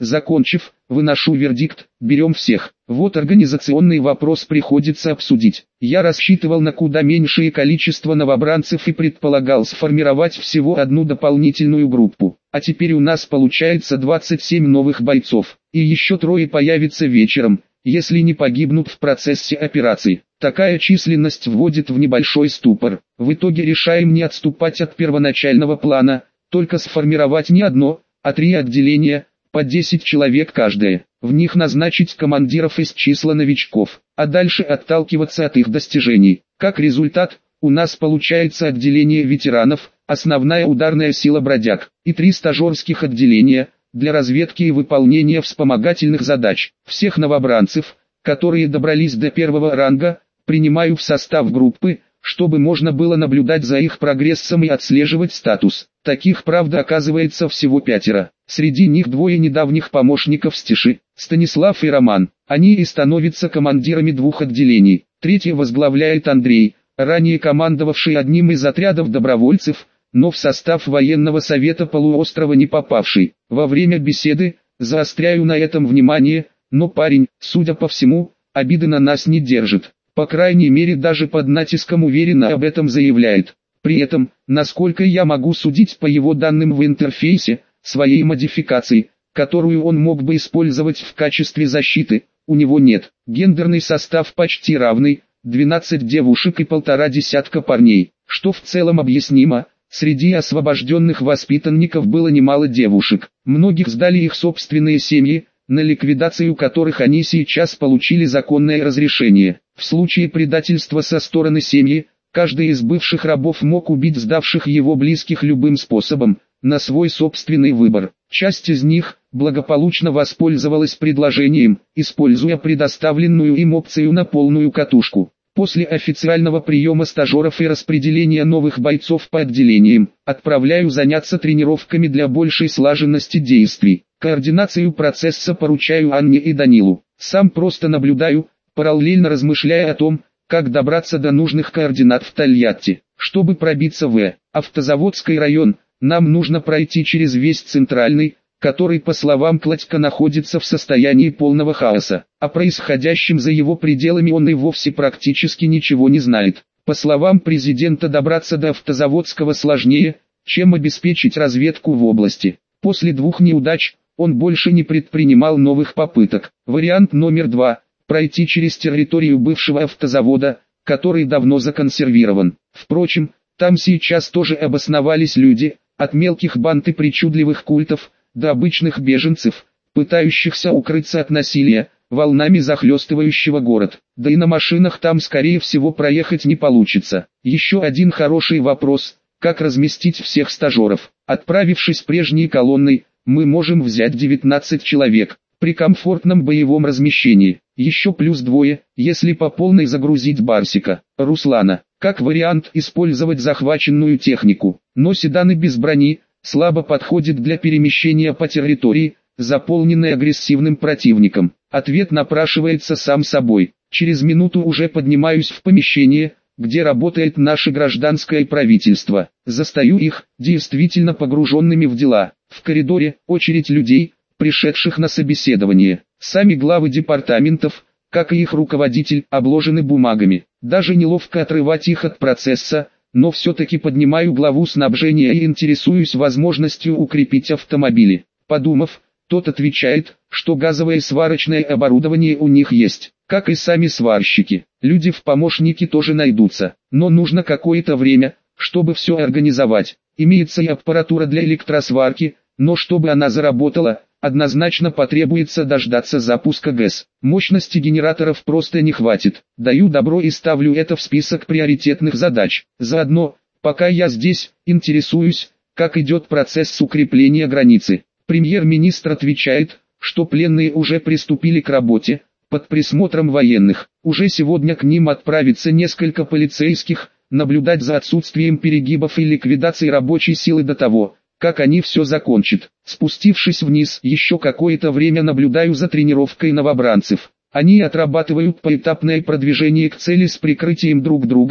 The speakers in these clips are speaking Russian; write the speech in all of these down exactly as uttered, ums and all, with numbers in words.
Закончив, выношу вердикт: берем всех. Вот организационный вопрос приходится обсудить. Я рассчитывал на куда меньшее количество новобранцев и предполагал сформировать всего одну дополнительную группу. А теперь у нас получается двадцать семь новых бойцов. И еще трое появятся вечером, если не погибнут в процессе операции. Такая численность вводит в небольшой ступор. В итоге решаем не отступать от первоначального плана, только сформировать не одно, а три отделения, по десять человек каждое. В них назначить командиров из числа новичков, а дальше отталкиваться от их достижений. Как результат, у нас получается отделение ветеранов, основная ударная сила бродяг, и три стажерских отделения, для разведки и выполнения вспомогательных задач. Всех новобранцев, которые добрались до первого ранга, принимаю в состав группы, чтобы можно было наблюдать за их прогрессом и отслеживать статус. Таких, правда, оказывается всего пятеро. Среди них двое недавних помощников Стеши, Станислав и Роман. Они и становятся командирами двух отделений. Третье возглавляет Андрей, ранее командовавший одним из отрядов добровольцев, но в состав военного совета полуострова не попавший. Во время беседы заостряю на этом внимание, но парень, судя по всему, обиды на нас не держит. По крайней мере, даже под натиском уверенно об этом заявляет. При этом, насколько я могу судить по его данным в интерфейсе, своей модификации, которую он мог бы использовать в качестве защиты, у него нет. Гендерный состав почти равный, двенадцать девушек и полтора десятка парней, что в целом объяснимо. Среди освобожденных воспитанников было немало девушек. Многих сдали их собственные семьи, на ликвидацию которых они сейчас получили законное разрешение. В случае предательства со стороны семьи, каждый из бывших рабов мог убить сдавших его близких любым способом, на свой собственный выбор. Часть из них благополучно воспользовалась предложением, используя предоставленную им опцию на полную катушку. После официального приема стажеров и распределения новых бойцов по отделениям, отправляю заняться тренировками для большей слаженности действий. Координацию процесса поручаю Анне и Данилу. Сам просто наблюдаю, параллельно размышляя о том, как добраться до нужных координат в Тольятти. Чтобы пробиться в Автозаводский район, нам нужно пройти через весь центральный, который, по словам Кладька, находится в состоянии полного хаоса. О происходящем за его пределами он и вовсе практически ничего не знает. По словам президента, добраться до Автозаводского сложнее, чем обеспечить разведку в области. После двух неудач, он больше не предпринимал новых попыток. Вариант номер два – пройти через территорию бывшего автозавода, который давно законсервирован. Впрочем, там сейчас тоже обосновались люди, от мелких банд и причудливых культов, до обычных беженцев, пытающихся укрыться от насилия, волнами захлестывающего город. Да и на машинах там скорее всего проехать не получится. Еще один хороший вопрос – как разместить всех стажеров. Отправившись прежней колонной, мы можем взять девятнадцать человек, при комфортном боевом размещении. Еще плюс двое, если по полной загрузить Барсика, Руслана. Как вариант использовать захваченную технику, но седаны без брони слабо подходит для перемещения по территории, заполненной агрессивным противником. Ответ напрашивается сам собой. Через минуту уже поднимаюсь в помещение, где работает наше гражданское правительство. Застаю их, действительно погруженными в дела. В коридоре очередь людей, пришедших на собеседование. Сами главы департаментов, как и их руководитель, обложены бумагами. Даже неловко отрывать их от процесса, но все-таки поднимаю главу снабжения и интересуюсь возможностью укрепить автомобили. Подумав, тот отвечает, что газовое сварочное оборудование у них есть, как и сами сварщики. Люди в помощники тоже найдутся, но нужно какое-то время, чтобы все организовать. Имеется и аппаратура для электросварки, но чтобы она заработала, однозначно потребуется дождаться запуска ГЭС. Мощности генераторов просто не хватит. Даю добро и ставлю это в список приоритетных задач. Заодно, пока я здесь, интересуюсь, как идет процесс укрепления границы. Премьер-министр отвечает, что пленные уже приступили к работе, под присмотром военных. Уже сегодня к ним отправится несколько полицейских, наблюдать за отсутствием перегибов и ликвидацией рабочей силы до того, как они все закончат. Спустившись вниз, еще какое-то время наблюдаю за тренировкой новобранцев. Они отрабатывают поэтапное продвижение к цели с прикрытием друг друга,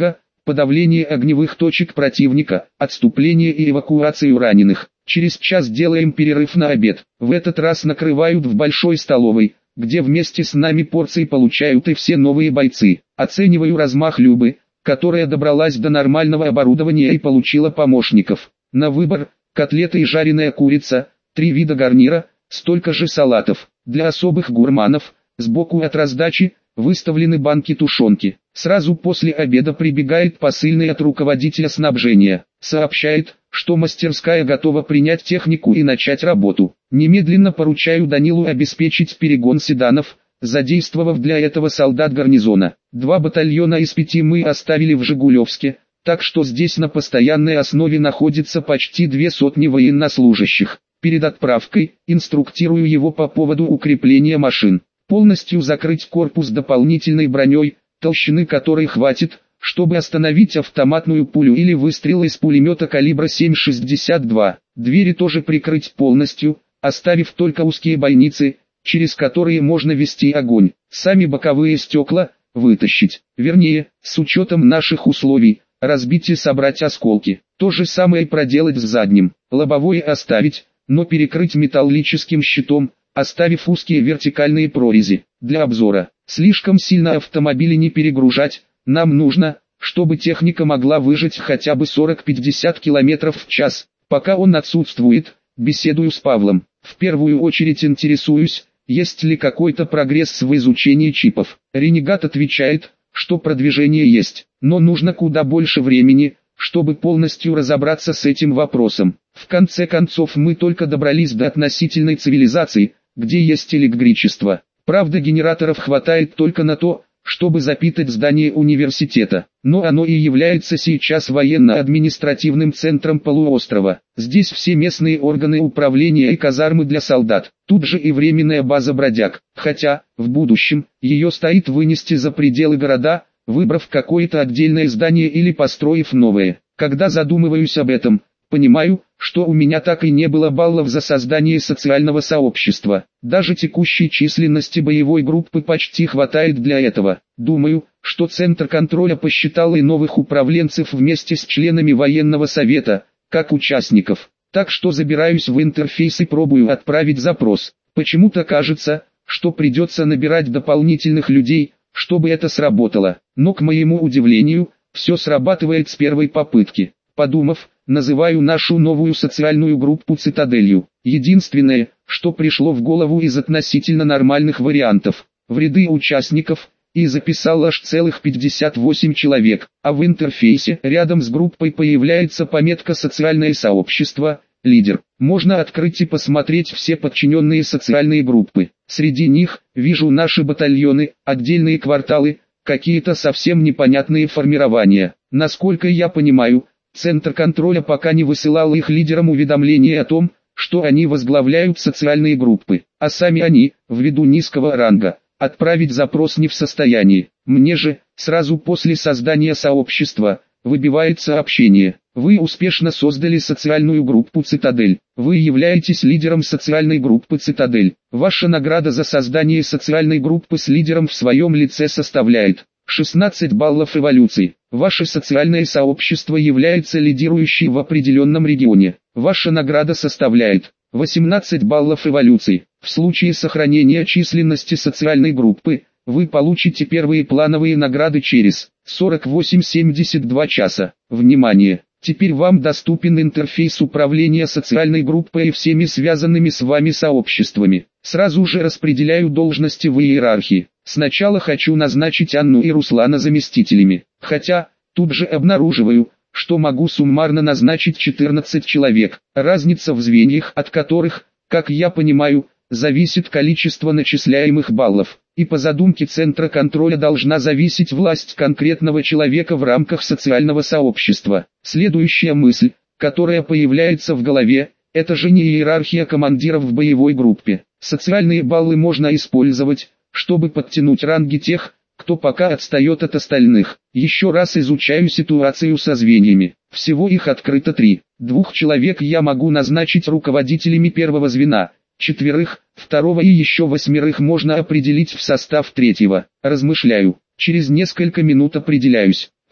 подавление огневых точек противника, отступление и эвакуацию раненых. Через час делаем перерыв на обед. В этот раз накрывают в большой столовой, где вместе с нами порции получают и все новые бойцы. Оцениваю размах Любы, которая добралась до нормального оборудования и получила помощников. На выбор: котлеты и жареная курица, три вида гарнира, столько же салатов. Для особых гурманов, сбоку от раздачи, выставлены банки тушенки. Сразу после обеда прибегает посыльный от руководителя снабжения. Сообщает, что мастерская готова принять технику и начать работу. Немедленно поручаю Данилу обеспечить перегон седанов, задействовав для этого солдат гарнизона. Два батальона из пяти мы оставили в Жигулевске, так что здесь на постоянной основе находится почти две сотни военнослужащих. Перед отправкой инструктирую его по поводу укрепления машин. Полностью закрыть корпус дополнительной броней, толщины которой хватит, чтобы остановить автоматную пулю или выстрел из пулемета калибра семь шестьдесят два. Двери тоже прикрыть полностью, оставив только узкие бойницы, через которые можно вести огонь. Сами боковые стекла вытащить. Вернее, с учетом наших условий, разбить и собрать осколки. То же самое проделать с задним. Лобовое оставить, но перекрыть металлическим щитом, оставив узкие вертикальные прорези. Для обзора. Слишком сильно автомобили не перегружать. Нам нужно, чтобы техника могла выжить хотя бы сорок-пятьдесят километров в час. Пока он отсутствует, беседую с Павлом. В первую очередь интересуюсь, есть ли какой-то прогресс в изучении чипов. Ренегат отвечает, что продвижение есть, но нужно куда больше времени, чтобы полностью разобраться с этим вопросом. В конце концов мы только добрались до относительной цивилизации, где есть электричество. Правда, генераторов хватает только на то, чтобы запитать здание университета, но оно и является сейчас военно-административным центром полуострова. Здесь все местные органы управления и казармы для солдат, тут же и временная база бродяг, хотя, в будущем, ее стоит вынести за пределы города, выбрав какое-то отдельное здание или построив новое. Когда задумываюсь об этом, понимаю, что у меня так и не было баллов за создание социального сообщества. Даже текущей численности боевой группы почти хватает для этого. Думаю, что Центр контроля посчитал и новых управленцев вместе с членами военного совета, как участников. Так что забираюсь в интерфейс и пробую отправить запрос. Почему-то кажется, что придется набирать дополнительных людей, чтобы это сработало. Но к моему удивлению, все срабатывает с первой попытки. Подумав, называю нашу новую социальную группу «Цитаделью». Единственное, что пришло в голову из относительно нормальных вариантов, в ряды участников, и записал аж целых пятьдесят восемь человек, а в интерфейсе рядом с группой появляется пометка «Социальное сообщество», «Лидер». Можно открыть и посмотреть все подчиненные социальные группы. Среди них, вижу наши батальоны, отдельные кварталы, какие-то совсем непонятные формирования. Насколько я понимаю, Центр контроля пока не высылал их лидерам уведомления о том, что они возглавляют социальные группы, а сами они, ввиду низкого ранга, отправить запрос не в состоянии. Мне же, сразу после создания сообщества, выбивает сообщение: вы успешно создали социальную группу «Цитадель». Вы являетесь лидером социальной группы «Цитадель». Ваша награда за создание социальной группы с лидером в своем лице составляет шестнадцать баллов эволюции. Ваше социальное сообщество является лидирующей в определенном регионе. Ваша награда составляет восемнадцать баллов эволюции. В случае сохранения численности социальной группы, вы получите первые плановые награды через сорок восемь — семьдесят два часа. Внимание! Теперь вам доступен интерфейс управления социальной группой и всеми связанными с вами сообществами. Сразу же распределяю должности в иерархии. Сначала хочу назначить Анну и Руслана заместителями, хотя, тут же обнаруживаю, что могу суммарно назначить четырнадцать человек. Разница в звеньях, от которых, как я понимаю, зависит количество начисляемых баллов. И по задумке Центра контроля должна зависеть власть конкретного человека в рамках социального сообщества. Следующая мысль, которая появляется в голове, это же не иерархия командиров в боевой группе. Социальные баллы можно использовать, чтобы подтянуть ранги тех, кто пока отстает от остальных. Еще раз изучаю ситуацию со звеньями. Всего их открыто три. Двух человек я могу назначить руководителями первого звена. Четверых, второго и еще восьмерых можно определить в состав третьего. Размышляю. Через несколько минут определяюсь.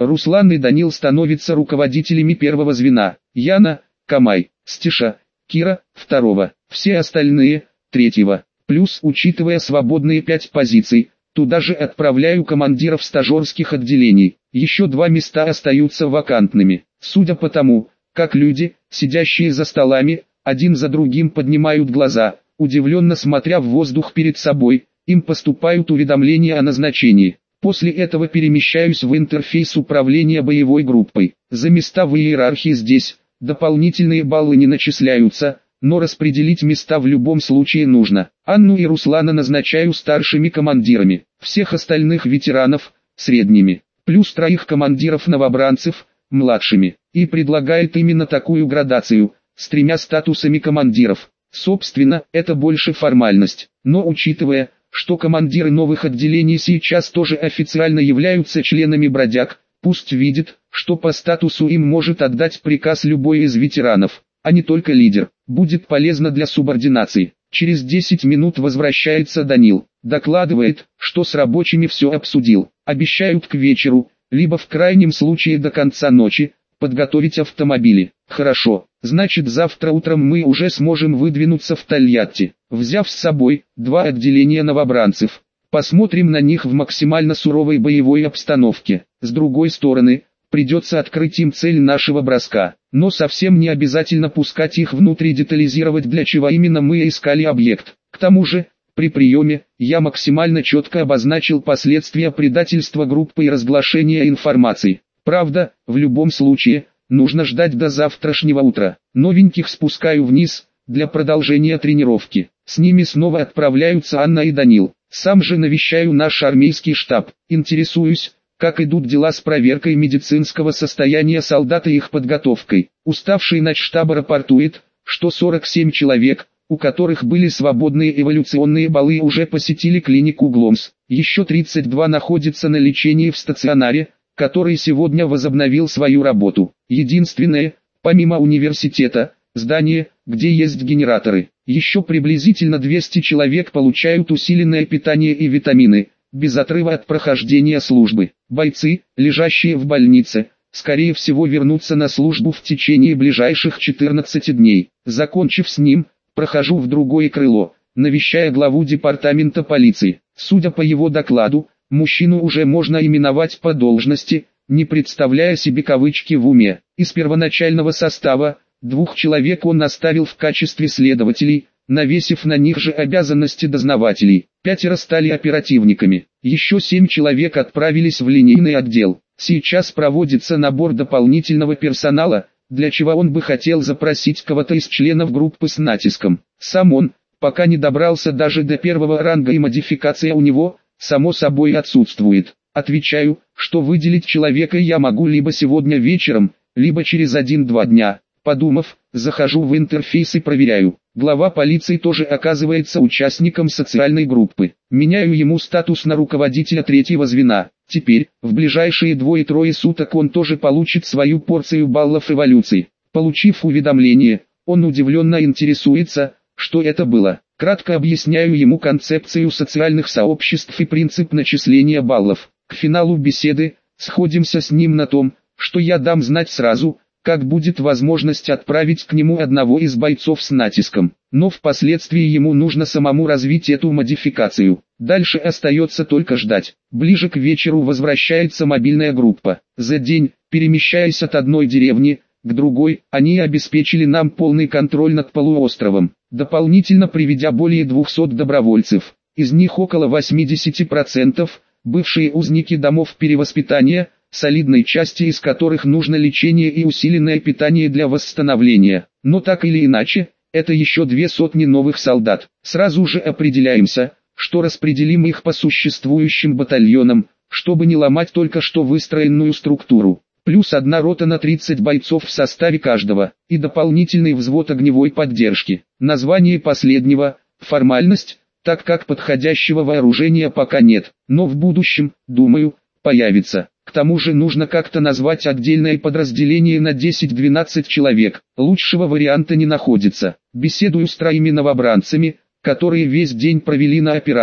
Руслан и Данил становятся руководителями первого звена, Яна, Камай, Стеша, Кира, второго, все остальные, третьего. Плюс, учитывая свободные пять позиций, туда же отправляю командиров стажерских отделений. Еще два места остаются вакантными. Судя по тому, как люди, сидящие за столами, один за другим поднимают глаза, удивленно смотря в воздух перед собой, им поступают уведомления о назначении. После этого перемещаюсь в интерфейс управления боевой группой. За места в иерархии здесь дополнительные баллы не начисляются, но распределить места в любом случае нужно. Анну и Руслана назначаю старшими командирами, всех остальных ветеранов – средними, плюс троих командиров-новобранцев – младшими. И предлагает именно такую градацию, с тремя статусами командиров. Собственно, это больше формальность, но учитывая, что командиры новых отделений сейчас тоже официально являются членами бродяг, пусть видит, что по статусу им может отдать приказ любой из ветеранов, а не только лидер. Будет полезно для субординации. Через десять минут возвращается Данил, докладывает, что с рабочими все обсудил. Обещают к вечеру, либо в крайнем случае до конца ночи, подготовить автомобили. Хорошо, значит завтра утром мы уже сможем выдвинуться в Тольятти, взяв с собой два отделения новобранцев. Посмотрим на них в максимально суровой боевой обстановке. С другой стороны, придется открыть им цель нашего броска, но совсем не обязательно пускать их внутрь и детализировать, для чего именно мы искали объект. К тому же, при приеме, я максимально четко обозначил последствия предательства группы и разглашения информации. Правда, в любом случае, нужно ждать до завтрашнего утра. Новеньких спускаю вниз, для продолжения тренировки. С ними снова отправляются Анна и Данил. Сам же навещаю наш армейский штаб, интересуюсь, как идут дела с проверкой медицинского состояния солдат и их подготовкой. Уставший начштаба рапортует, что сорок семь человек, у которых были свободные эволюционные баллы, уже посетили клинику Гломс. Еще тридцать два находятся на лечении в стационаре, который сегодня возобновил свою работу. Единственное, помимо университета, здание, где есть генераторы. Еще приблизительно двести человек получают усиленное питание и витамины, без отрыва от прохождения службы. Бойцы, лежащие в больнице, скорее всего вернутся на службу в течение ближайших четырнадцати дней. Закончив с ним, прохожу в другое крыло, навещая главу департамента полиции. Судя по его докладу, мужчину уже можно именовать по должности, не представляя себе кавычки в уме. Из первоначального состава, двух человек он оставил в качестве следователей, навесив на них же обязанности дознавателей. Пятеро стали оперативниками. Еще семь человек отправились в линейный отдел. Сейчас проводится набор дополнительного персонала, для чего он бы хотел запросить кого-то из членов группы с натиском. Сам он, пока не добрался даже до первого ранга, и модификация у него, само собой, отсутствует. Отвечаю, что выделить человека я могу либо сегодня вечером, либо через один-два дня. Подумав, захожу в интерфейс и проверяю. Глава полиции тоже оказывается участником социальной группы. Меняю ему статус на руководителя третьего звена. Теперь, в ближайшие двое-трое суток он тоже получит свою порцию баллов эволюции. Получив уведомление, он удивленно интересуется, что это было. Кратко объясняю ему концепцию социальных сообществ и принцип начисления баллов. К финалу беседы, сходимся с ним на том, что я дам знать сразу, как будет возможность отправить к нему одного из бойцов с натиском. Но впоследствии ему нужно самому развить эту модификацию. Дальше остается только ждать. Ближе к вечеру возвращается мобильная группа. За день, перемещаясь от одной деревни к другой, они обеспечили нам полный контроль над полуостровом, дополнительно приведя более двухсот добровольцев. Из них около восьмидесяти процентов – бывшие узники домов перевоспитания, солидной части из которых нужно лечение и усиленное питание для восстановления. Но так или иначе, это еще две сотни новых солдат. Сразу же определяемся, что распределим их по существующим батальонам, чтобы не ломать только что выстроенную структуру. Плюс одна рота на тридцать бойцов в составе каждого, и дополнительный взвод огневой поддержки. Название последнего – формальность, так как подходящего вооружения пока нет, но в будущем, думаю, появится. К тому же нужно как-то назвать отдельное подразделение на десять-двенадцать человек, лучшего варианта не находится. Беседую с троими новобранцами, которые весь день провели на операции.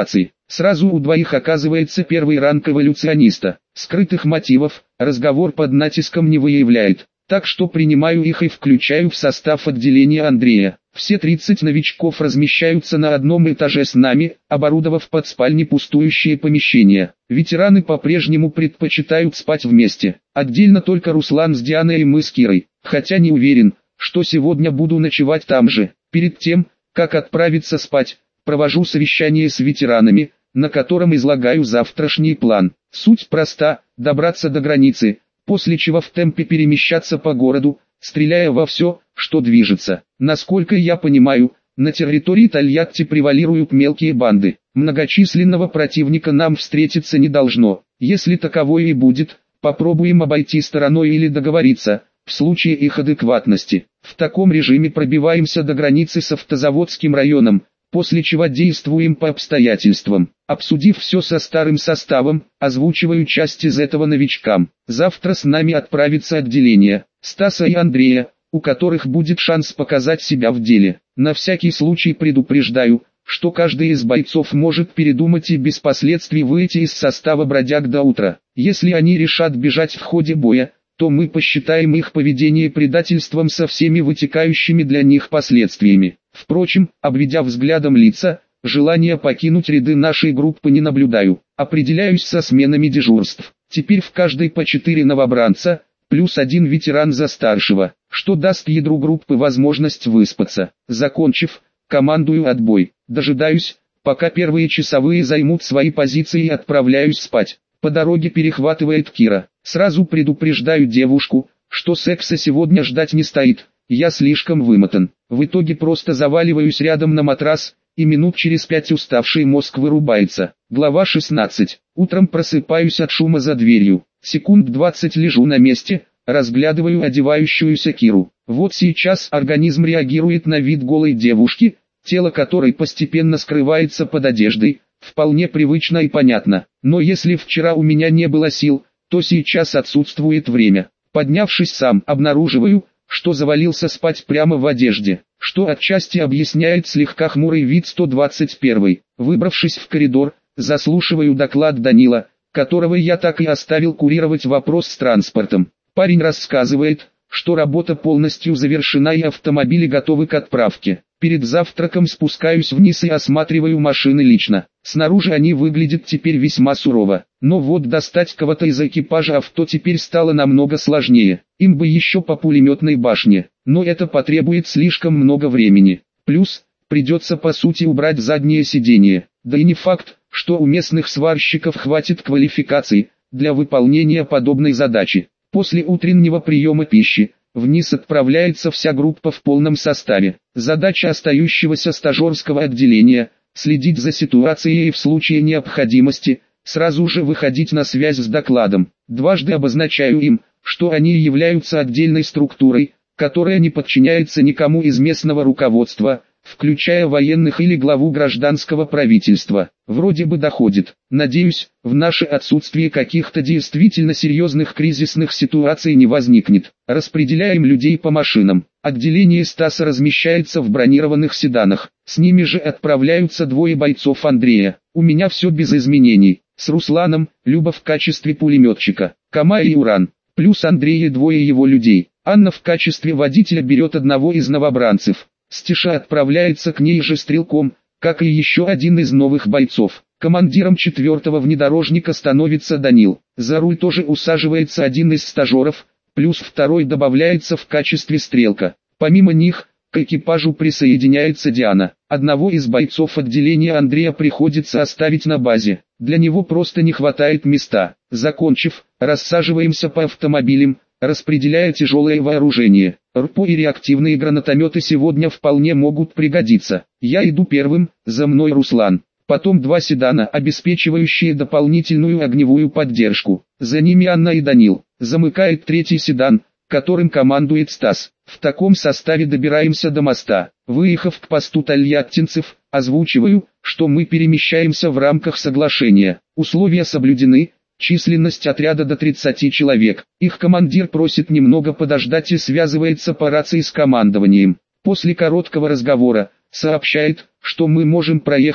Сразу у двоих оказывается первый ранг эволюциониста. Скрытых мотивов разговор под натиском не выявляет, так что принимаю их и включаю в состав отделения Андрея. Все тридцать новичков размещаются на одном этаже с нами, оборудовав под спальни пустующие помещения. Ветераны по-прежнему предпочитают спать вместе. Отдельно только Руслан с Дианой и мы с Кирой, хотя не уверен, что сегодня буду ночевать там же. Перед тем, как отправиться спать, провожу совещание с ветеранами, на котором излагаю завтрашний план. Суть проста: добраться до границы, после чего в темпе перемещаться по городу, стреляя во все, что движется. Насколько я понимаю, на территории Тольятти превалируют мелкие банды. Многочисленного противника нам встретиться не должно. Если таковое и будет, попробуем обойти стороной или договориться, в случае их адекватности. В таком режиме пробиваемся до границы с Автозаводским районом, после чего действуем по обстоятельствам. Обсудив все со старым составом, озвучиваю часть из этого новичкам. Завтра с нами отправится отделение Стаса и Андрея, у которых будет шанс показать себя в деле. На всякий случай предупреждаю, что каждый из бойцов может передумать и без последствий выйти из состава бродяг до утра. Если они решат бежать в ходе боя, то мы посчитаем их поведение предательством со всеми вытекающими для них последствиями. Впрочем, обведя взглядом лица, желания покинуть ряды нашей группы не наблюдаю. Определяюсь со сменами дежурств. Теперь в каждой по четыре новобранца, плюс один ветеран за старшего, что даст ядру группы возможность выспаться. Закончив, командую отбой. Дожидаюсь, пока первые часовые займут свои позиции, и отправляюсь спать. По дороге перехватывает Кира. Сразу предупреждаю девушку, что секса сегодня ждать не стоит, я слишком вымотан. В итоге просто заваливаюсь рядом на матрас, и минут через пять уставший мозг вырубается. Глава шестнадцать. Утром просыпаюсь от шума за дверью. Секунд двадцать лежу на месте, разглядываю одевающуюся Киру. Вот сейчас организм реагирует на вид голой девушки, тело которой постепенно скрывается под одеждой. Вполне привычно и понятно, но если вчера у меня не было сил, то сейчас отсутствует время. Поднявшись сам, обнаруживаю, что завалился спать прямо в одежде, что отчасти объясняет слегка хмурый вид сто двадцать первой. Выбравшись в коридор, заслушиваю доклад Данила, которого я так и оставил курировать вопрос с транспортом. Парень рассказывает, что работа полностью завершена и автомобили готовы к отправке. Перед завтраком спускаюсь вниз и осматриваю машины лично. Снаружи они выглядят теперь весьма сурово, но вот достать кого-то из экипажа авто теперь стало намного сложнее. Им бы еще по пулеметной башне, но это потребует слишком много времени. Плюс, придется по сути убрать заднее сиденье. Да и не факт, что у местных сварщиков хватит квалификации для выполнения подобной задачи. После утреннего приема пищи, вниз отправляется вся группа в полном составе. Задача остающегося стажерского отделения – следить за ситуацией и в случае необходимости, сразу же выходить на связь с докладом. Дважды обозначаю им, что они являются отдельной структурой, которая не подчиняется никому из местного руководства, включая военных или главу гражданского правительства. Вроде бы доходит. Надеюсь, в наше отсутствие каких-то действительно серьезных кризисных ситуаций не возникнет. Распределяем людей по машинам. Отделение Стаса размещается в бронированных седанах. С ними же отправляются двое бойцов Андрея. У меня все без изменений. С Русланом, Люба в качестве пулеметчика, Кама и Уран, плюс Андрей и двое его людей. Анна в качестве водителя берет одного из новобранцев. Стеша отправляется к ней же стрелком, как и еще один из новых бойцов. Командиром четвертого внедорожника становится Данил. За руль тоже усаживается один из стажеров, плюс второй добавляется в качестве стрелка. Помимо них, к экипажу присоединяется Диана. Одного из бойцов отделения Андрея приходится оставить на базе. Для него просто не хватает места. Закончив, рассаживаемся по автомобилям, распределяя тяжелое вооружение. РПО и реактивные гранатометы сегодня вполне могут пригодиться. Я иду первым, за мной Руслан. Потом два седана, обеспечивающие дополнительную огневую поддержку. За ними Анна и Данил. Замыкает третий седан, которым командует Стас. В таком составе добираемся до моста. Выехав к посту тольяттинцев, озвучиваю, что мы перемещаемся в рамках соглашения. Условия соблюдены. Численность отряда до тридцати человек. Их командир просит немного подождать и связывается по рации с командованием. После короткого разговора, сообщает, что мы можем проехать,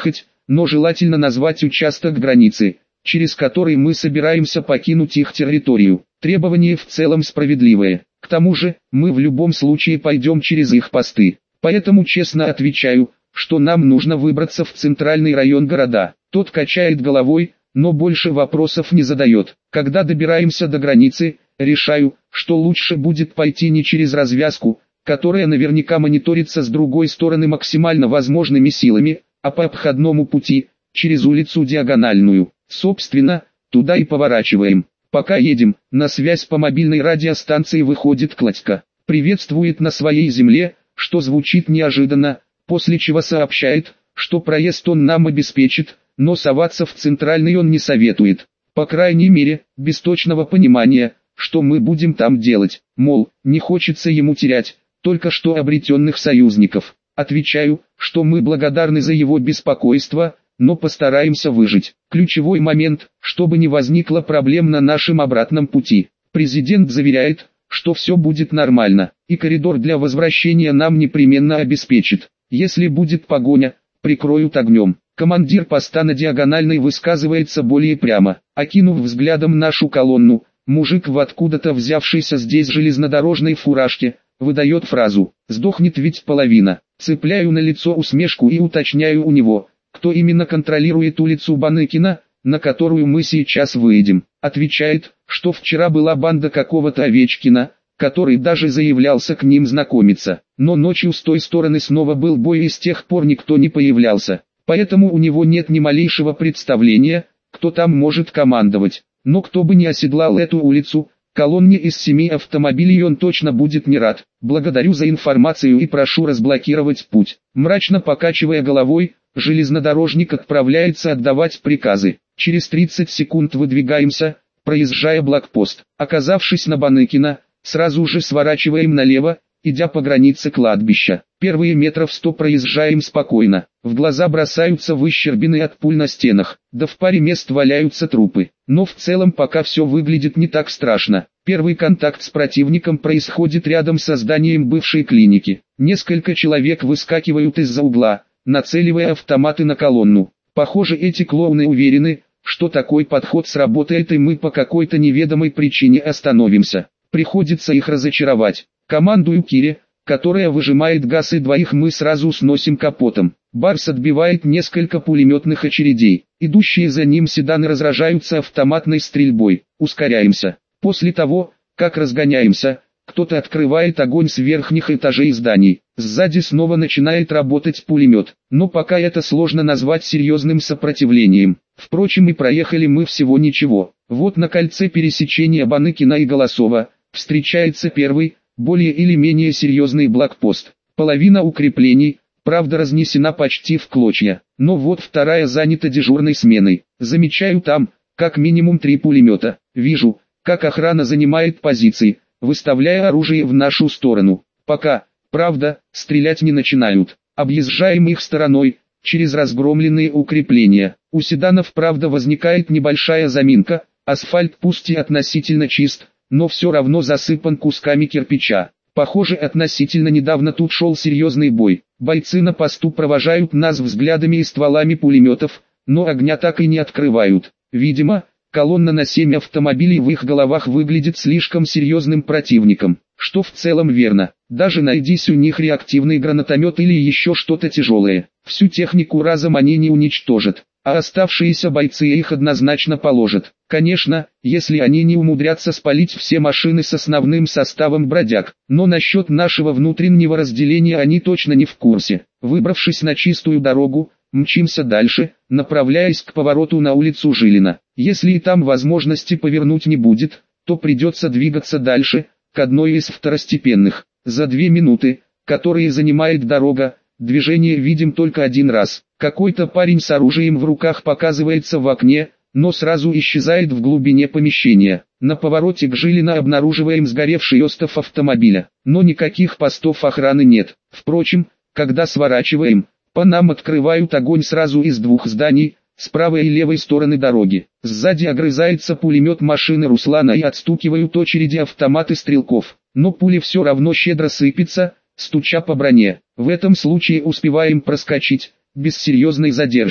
но желательно назвать участок границы, через который мы собираемся покинуть их территорию. Требования в целом справедливые. К тому же, мы в любом случае пойдем через их посты. Поэтому честно отвечаю, что нам нужно выбраться в центральный район города. Тот качает головой, но больше вопросов не задает. Когда добираемся до границы, решаю, что лучше будет пойти не через развязку, которая наверняка мониторится с другой стороны максимально возможными силами, а по обходному пути, через улицу Диагональную. Собственно, туда и поворачиваем. Пока едем, на связь по мобильной радиостанции выходит Кладька. Приветствует на своей земле, что звучит неожиданно, после чего сообщает, что проезд он нам обеспечит, но соваться в центральный он не советует. По крайней мере, без точного понимания, что мы будем там делать. Мол, не хочется ему терять только что обретенных союзников. Отвечаю, что мы благодарны за его беспокойство, но постараемся выжить. Ключевой момент, чтобы не возникло проблем на нашем обратном пути. Президент заверяет, что все будет нормально, и коридор для возвращения нам непременно обеспечит. Если будет погоня, прикроют огнем. Командир поста на Диагональной высказывается более прямо. Окинув взглядом нашу колонну, мужик в откуда-то взявшейся здесь железнодорожной фуражке, выдает фразу «Сдохнет ведь половина». Цепляю на лицо усмешку и уточняю у него, кто именно контролирует улицу Баныкина, на которую мы сейчас выедем. Отвечает, что вчера была банда какого-то Овечкина, который даже заявлялся к ним знакомиться. Но ночью с той стороны снова был бой и с тех пор никто не появлялся. Поэтому у него нет ни малейшего представления, кто там может командовать. Но кто бы ни оседлал эту улицу, колонне из семи автомобилей он точно будет не рад. Благодарю за информацию и прошу разблокировать путь. Мрачно покачивая головой, железнодорожник отправляется отдавать приказы. Через тридцать секунд выдвигаемся, проезжая блокпост. Оказавшись на Баныкина, сразу же сворачиваем налево, идя по границе кладбища. Первые метров сто проезжаем спокойно. В глаза бросаются выщербины от пуль на стенах, да в паре мест валяются трупы. Но в целом пока все выглядит не так страшно. Первый контакт с противником происходит рядом со зданием бывшей клиники. Несколько человек выскакивают из-за угла, нацеливая автоматы на колонну. Похоже, эти клоуны уверены, что такой подход сработает и мы по какой-то неведомой причине остановимся. Приходится их разочаровать. Командую Кире, которая выжимает газ, и двоих мы сразу сносим капотом. Барс отбивает несколько пулеметных очередей. Идущие за ним седаны разражаются автоматной стрельбой. Ускоряемся. После того, как разгоняемся, кто-то открывает огонь с верхних этажей зданий. Сзади снова начинает работать пулемет, но пока это сложно назвать серьезным сопротивлением. Впрочем, и проехали мы всего ничего. Вот на кольце пересечения Баныкина и Голосова встречается первый, более или менее серьезный блокпост. Половина укреплений, правда, разнесена почти в клочья, но вот вторая занята дежурной сменой. Замечаю там, как минимум три пулемета. Вижу, как охрана занимает позиции, выставляя оружие в нашу сторону. Пока, правда, стрелять не начинают. Объезжаем их стороной, через разгромленные укрепления. У седанов, правда, возникает небольшая заминка, асфальт пусть и относительно чист, но все равно засыпан кусками кирпича. Похоже, относительно недавно тут шел серьезный бой. Бойцы на посту провожают нас взглядами и стволами пулеметов, но огня так и не открывают. Видимо, колонна на семь автомобилей в их головах выглядит слишком серьезным противником, что в целом верно. Даже найдись у них реактивный гранатомет или еще что-то тяжелое, всю технику разом они не уничтожат, а оставшиеся бойцы их однозначно положат. Конечно, если они не умудрятся спалить все машины с основным составом бродяг, но насчет нашего внутреннего разделения они точно не в курсе. Выбравшись на чистую дорогу, мчимся дальше, направляясь к повороту на улицу Жилина. Если и там возможности повернуть не будет, то придется двигаться дальше, к одной из второстепенных. За две минуты, которые занимает дорога, движение видим только один раз. Какой-то парень с оружием в руках показывается в окне, но сразу исчезает в глубине помещения. На повороте к Жилина обнаруживаем сгоревший остов автомобиля, но никаких постов охраны нет. Впрочем, когда сворачиваем, по нам открывают огонь сразу из двух зданий, с правой и левой стороны дороги. Сзади огрызается пулемет машины Руслана и отстукивают очереди автоматы стрелков, но пули все равно щедро сыпятся, стуча по броне. В этом случае успеваем проскочить, без серьезной задержки.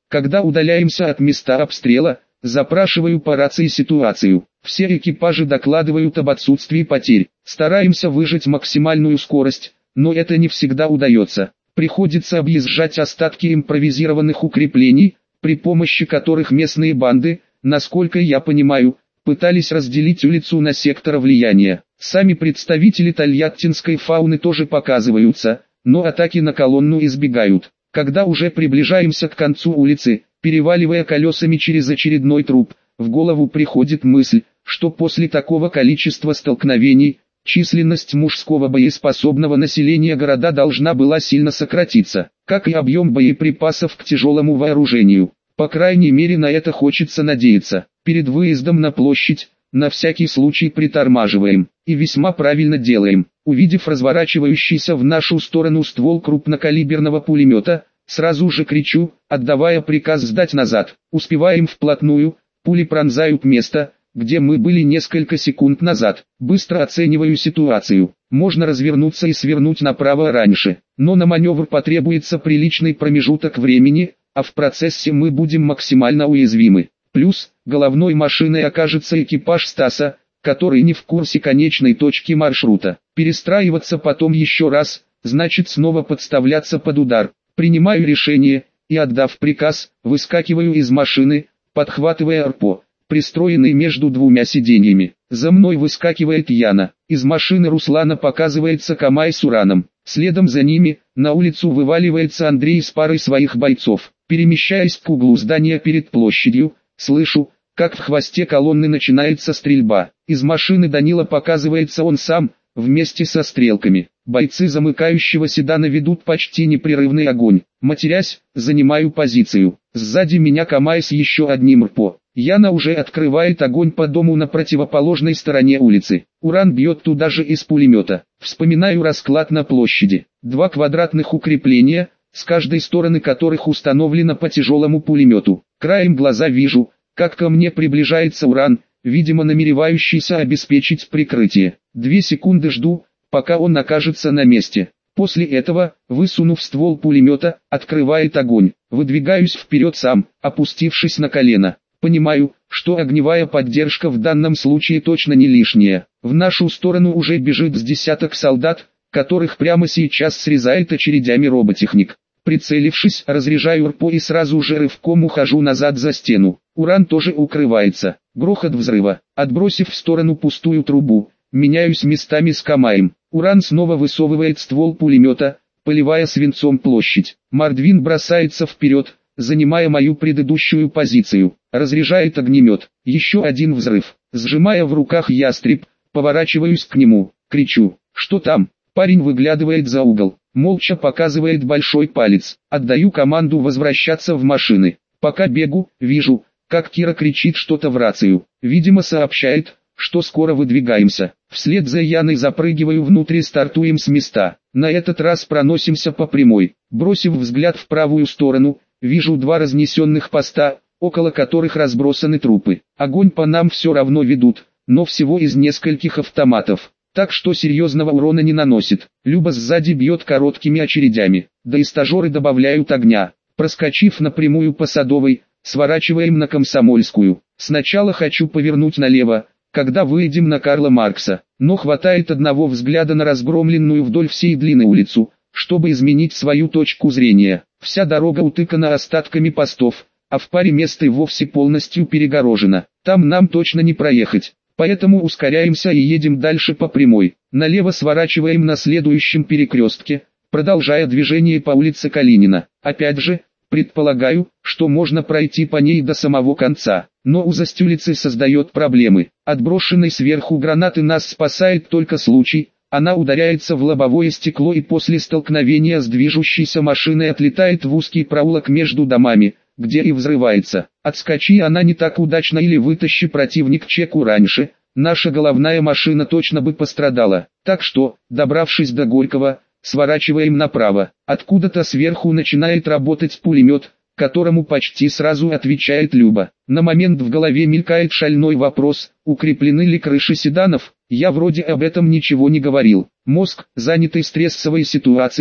Когда удаляемся от места обстрела, запрашиваю по рации ситуацию. Все экипажи докладывают об отсутствии потерь. Стараемся выжать максимальную скорость, но это не всегда удается. Приходится объезжать остатки импровизированных укреплений, при помощи которых местные банды, насколько я понимаю, пытались разделить улицу на секторы влияния. Сами представители тольяттинской фауны тоже показываются, но атаки на колонну избегают. Когда уже приближаемся к концу улицы, переваливая колесами через очередной труп, в голову приходит мысль, что после такого количества столкновений, численность мужского боеспособного населения города должна была сильно сократиться, как и объем боеприпасов к тяжелому вооружению. По крайней мере, на это хочется надеяться. Перед выездом на площадь, на всякий случай притормаживаем, и весьма правильно делаем. Увидев разворачивающийся в нашу сторону ствол крупнокалиберного пулемета, сразу же кричу, отдавая приказ сдать назад. Успеваем вплотную, пули пронзают место, где мы были несколько секунд назад. Быстро оцениваю ситуацию. Можно развернуться и свернуть направо раньше, но на маневр потребуется приличный промежуток времени, а в процессе мы будем максимально уязвимы. Плюс, головной машиной окажется экипаж Стаса, который не в курсе конечной точки маршрута. Перестраиваться потом еще раз, значит снова подставляться под удар. Принимаю решение, и отдав приказ, выскакиваю из машины, подхватывая РПО, пристроенный между двумя сиденьями. За мной выскакивает Яна. Из машины Руслана показывается Камай с Ураном. Следом за ними, на улицу вываливается Андрей с парой своих бойцов. Перемещаясь к углу здания перед площадью, слышу, как в хвосте колонны начинается стрельба. Из машины Данила показывается он сам, вместе со стрелками. Бойцы замыкающего седана ведут почти непрерывный огонь. Матерясь, занимаю позицию. Сзади меня Камай с еще одним РПО. Яна уже открывает огонь по дому на противоположной стороне улицы. Уран бьет туда же из пулемета. Вспоминаю расклад на площади. Два квадратных укрепления, с каждой стороны которых установлено по тяжелому пулемету. Краем глаза вижу, как ко мне приближается Уран, видимо намеревающийся обеспечить прикрытие. Две секунды жду, пока он окажется на месте. После этого, высунув ствол пулемета, открывает огонь. Выдвигаюсь вперед сам, опустившись на колено. Понимаю, что огневая поддержка в данном случае точно не лишняя. В нашу сторону уже бежит с десяток солдат, которых прямо сейчас срезает очередями роботехник. Прицелившись, разряжаю РПО и сразу же рывком ухожу назад за стену. Уран тоже укрывается. Грохот взрыва. Отбросив в сторону пустую трубу, меняюсь местами с Камаем. Уран снова высовывает ствол пулемета, поливая свинцом площадь. Мордвин бросается вперед, занимая мою предыдущую позицию. Разряжает огнемет. Еще один взрыв. Сжимая в руках ястреб, поворачиваюсь к нему. Кричу: «Что там?» Парень выглядывает за угол. Молча показывает большой палец. Отдаю команду возвращаться в машины. Пока бегу, вижу, как Кира кричит что-то в рацию. Видимо сообщает, что скоро выдвигаемся. Вслед за Яной запрыгиваю внутрь и стартуем с места. На этот раз проносимся по прямой. Бросив взгляд в правую сторону, вижу два разнесенных поста, около которых разбросаны трупы. Огонь по нам все равно ведут, но всего из нескольких автоматов, так что серьезного урона не наносит. Люба сзади бьет короткими очередями, да и стажеры добавляют огня. Проскочив напрямую по Садовой, сворачиваем на Комсомольскую. Сначала хочу повернуть налево, когда выйдем на Карла Маркса, но хватает одного взгляда на разгромленную вдоль всей длины улицу, чтобы изменить свою точку зрения. Вся дорога утыкана остатками постов, а в паре мест и вовсе полностью перегорожена. Там нам точно не проехать, поэтому ускоряемся и едем дальше по прямой. Налево сворачиваем на следующем перекрестке, продолжая движение по улице Калинина. Опять же, предполагаю, что можно пройти по ней до самого конца, но узость улицы создает проблемы. От брошенной сверху гранаты нас спасает только случай: она ударяется в лобовое стекло и после столкновения с движущейся машиной отлетает в узкий проулок между домами, где и взрывается. Отскочи она не так удачно или вытащи противник чеку раньше, наша головная машина точно бы пострадала. Так что, добравшись до Горького, сворачиваем направо. Откуда-то сверху начинает работать пулемет, которому почти сразу отвечает Люба. На момент в голове мелькает шальной вопрос: укреплены ли крыши седанов? Я вроде об этом ничего не говорил. Мозг, занятый стрессовой ситуацией,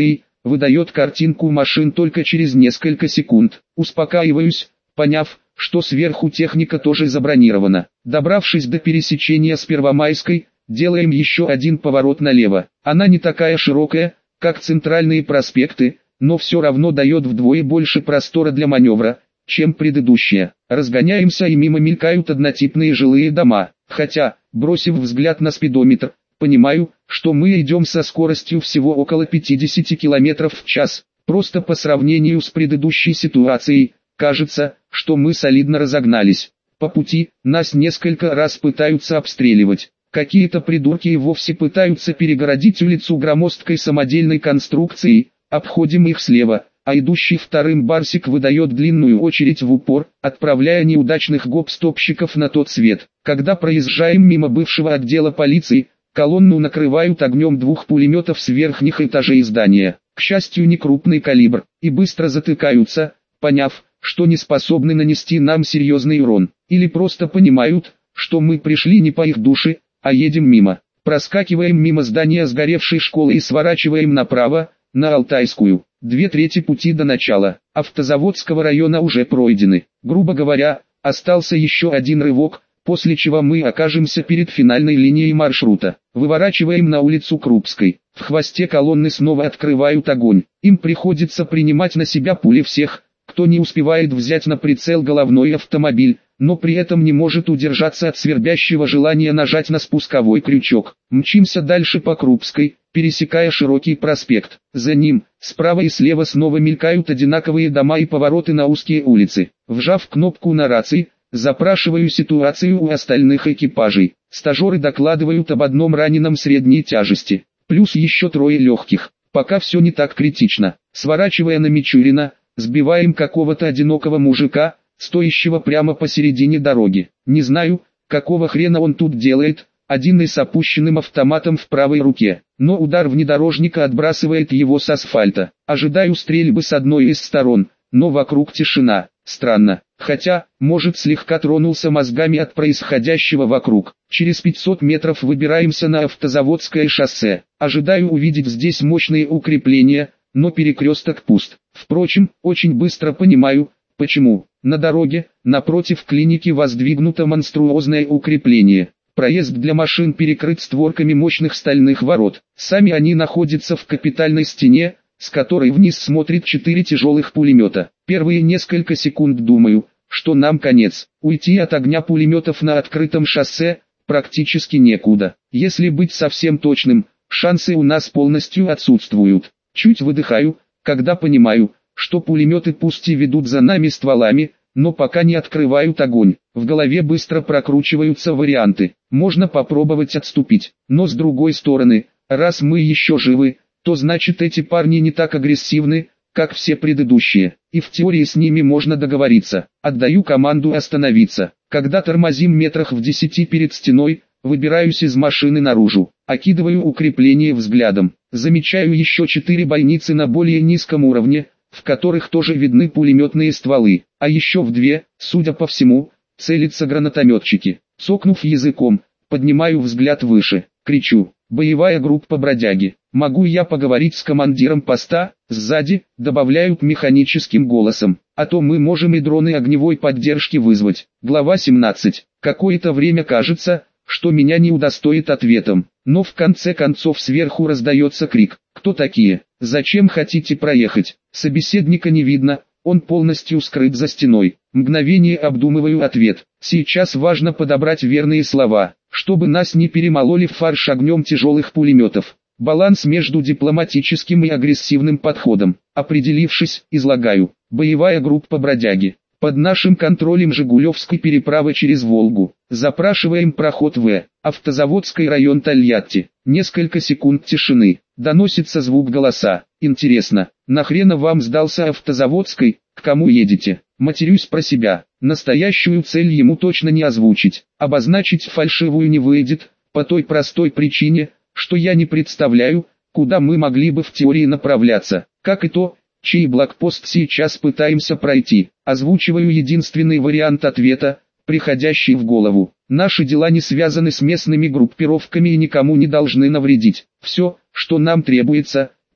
выдает картинку машин только через несколько секунд. Успокаиваюсь, поняв, что сверху техника тоже забронирована. Добравшись до пересечения с Первомайской, делаем еще один поворот налево. Она не такая широкая, как центральные проспекты, но все равно дает вдвое больше простора для маневра, чем предыдущая. Разгоняемся и мимо мелькают однотипные жилые дома, хотя, бросив взгляд на спидометр, понимаю, что мы идем со скоростью всего около пятидесяти километров в час. Просто по сравнению с предыдущей ситуацией, кажется, что мы солидно разогнались. По пути, нас несколько раз пытаются обстреливать. Какие-то придурки и вовсе пытаются перегородить улицу громоздкой самодельной конструкцией, обходим их слева, а идущий вторым барсик выдает длинную очередь в упор, отправляя неудачных гоп-стопщиков на тот свет. Когда проезжаем мимо бывшего отдела полиции, колонну накрывают огнем двух пулеметов с верхних этажей здания. К счастью, не крупный калибр, и быстро затыкаются, поняв, что не способны нанести нам серьезный урон, или просто понимают, что мы пришли не по их душе, а едем мимо. Проскакиваем мимо здания сгоревшей школы и сворачиваем направо, на Алтайскую. Две трети пути до начала Автозаводского района уже пройдены. Грубо говоря, остался еще один рывок, после чего мы окажемся перед финальной линией маршрута. Выворачиваем на улицу Крупской. В хвосте колонны снова открывают огонь. Им приходится принимать на себя пули всех, кто не успевает взять на прицел головной автомобиль, но при этом не может удержаться от свербящего желания нажать на спусковой крючок. Мчимся дальше по Крупской, пересекая широкий проспект. За ним, справа и слева снова мелькают одинаковые дома и повороты на узкие улицы. Вжав кнопку на рации, запрашиваю ситуацию у остальных экипажей. Стажеры докладывают об одном раненом средней тяжести, плюс еще трое легких. Пока все не так критично. Сворачивая на Мичурина, сбиваем какого-то одинокого мужика, стоящего прямо посередине дороги. Не знаю, какого хрена он тут делает, один и с опущенным автоматом в правой руке, но удар внедорожника отбрасывает его с асфальта. Ожидаю стрельбы с одной из сторон, но вокруг тишина. Странно, хотя, может, слегка тронулся мозгами от происходящего вокруг. Через пятьсот метров выбираемся на Автозаводское шоссе. Ожидаю увидеть здесь мощные укрепления, но перекресток пуст. Впрочем, очень быстро понимаю, почему. На дороге, напротив клиники, воздвигнуто монструозное укрепление. Проезд для машин перекрыт створками мощных стальных ворот. Сами они находятся в капитальной стене, с которой вниз смотрит четыре тяжелых пулемета. Первые несколько секунд думаю, что нам конец. Уйти от огня пулеметов на открытом шоссе практически некуда. Если быть совсем точным, шансы у нас полностью отсутствуют. Чуть выдыхаю, когда понимаю, что пулеметы пусть и ведут за нами стволами, но пока не открывают огонь. В голове быстро прокручиваются варианты. Можно попробовать отступить, но с другой стороны, раз мы еще живы, то значит эти парни не так агрессивны, как все предыдущие, и в теории с ними можно договориться. Отдаю команду остановиться. Когда тормозим метрах в десяти перед стеной, выбираюсь из машины наружу, окидываю укрепление взглядом. Замечаю еще четыре бойницы на более низком уровне, в которых тоже видны пулеметные стволы, а еще в две, судя по всему, целятся гранатометчики. Цокнув языком, поднимаю взгляд выше, кричу: «Боевая группа бродяги, могу я поговорить с командиром поста?» Сзади добавляют механическим голосом: «А то мы можем и дроны огневой поддержки вызвать». Глава семнадцать. Какое-то время кажется, что меня не удостоит ответом, но в конце концов сверху раздается крик: «Кто такие? Зачем хотите проехать?» Собеседника не видно, он полностью скрыт за стеной. Мгновение обдумываю ответ. Сейчас важно подобрать верные слова, чтобы нас не перемололи в фарш огнем тяжелых пулеметов. Баланс между дипломатическим и агрессивным подходом. Определившись, излагаю: боевая группа бродяги. Под нашим контролем Жигулевской переправы через Волгу. Запрашиваем проход в Автозаводский район Тольятти. Несколько секунд тишины. Доносится звук голоса. Интересно, нахрена вам сдался Автозаводский, к кому едете? Матерюсь про себя. Настоящую цель ему точно не озвучить. Обозначить фальшивую не выйдет, по той простой причине, что я не представляю, куда мы могли бы в теории направляться, как и то, чей блокпост сейчас пытаемся пройти. Озвучиваю единственный вариант ответа, приходящий в голову. Наши дела не связаны с местными группировками и никому не должны навредить. Все, что нам требуется,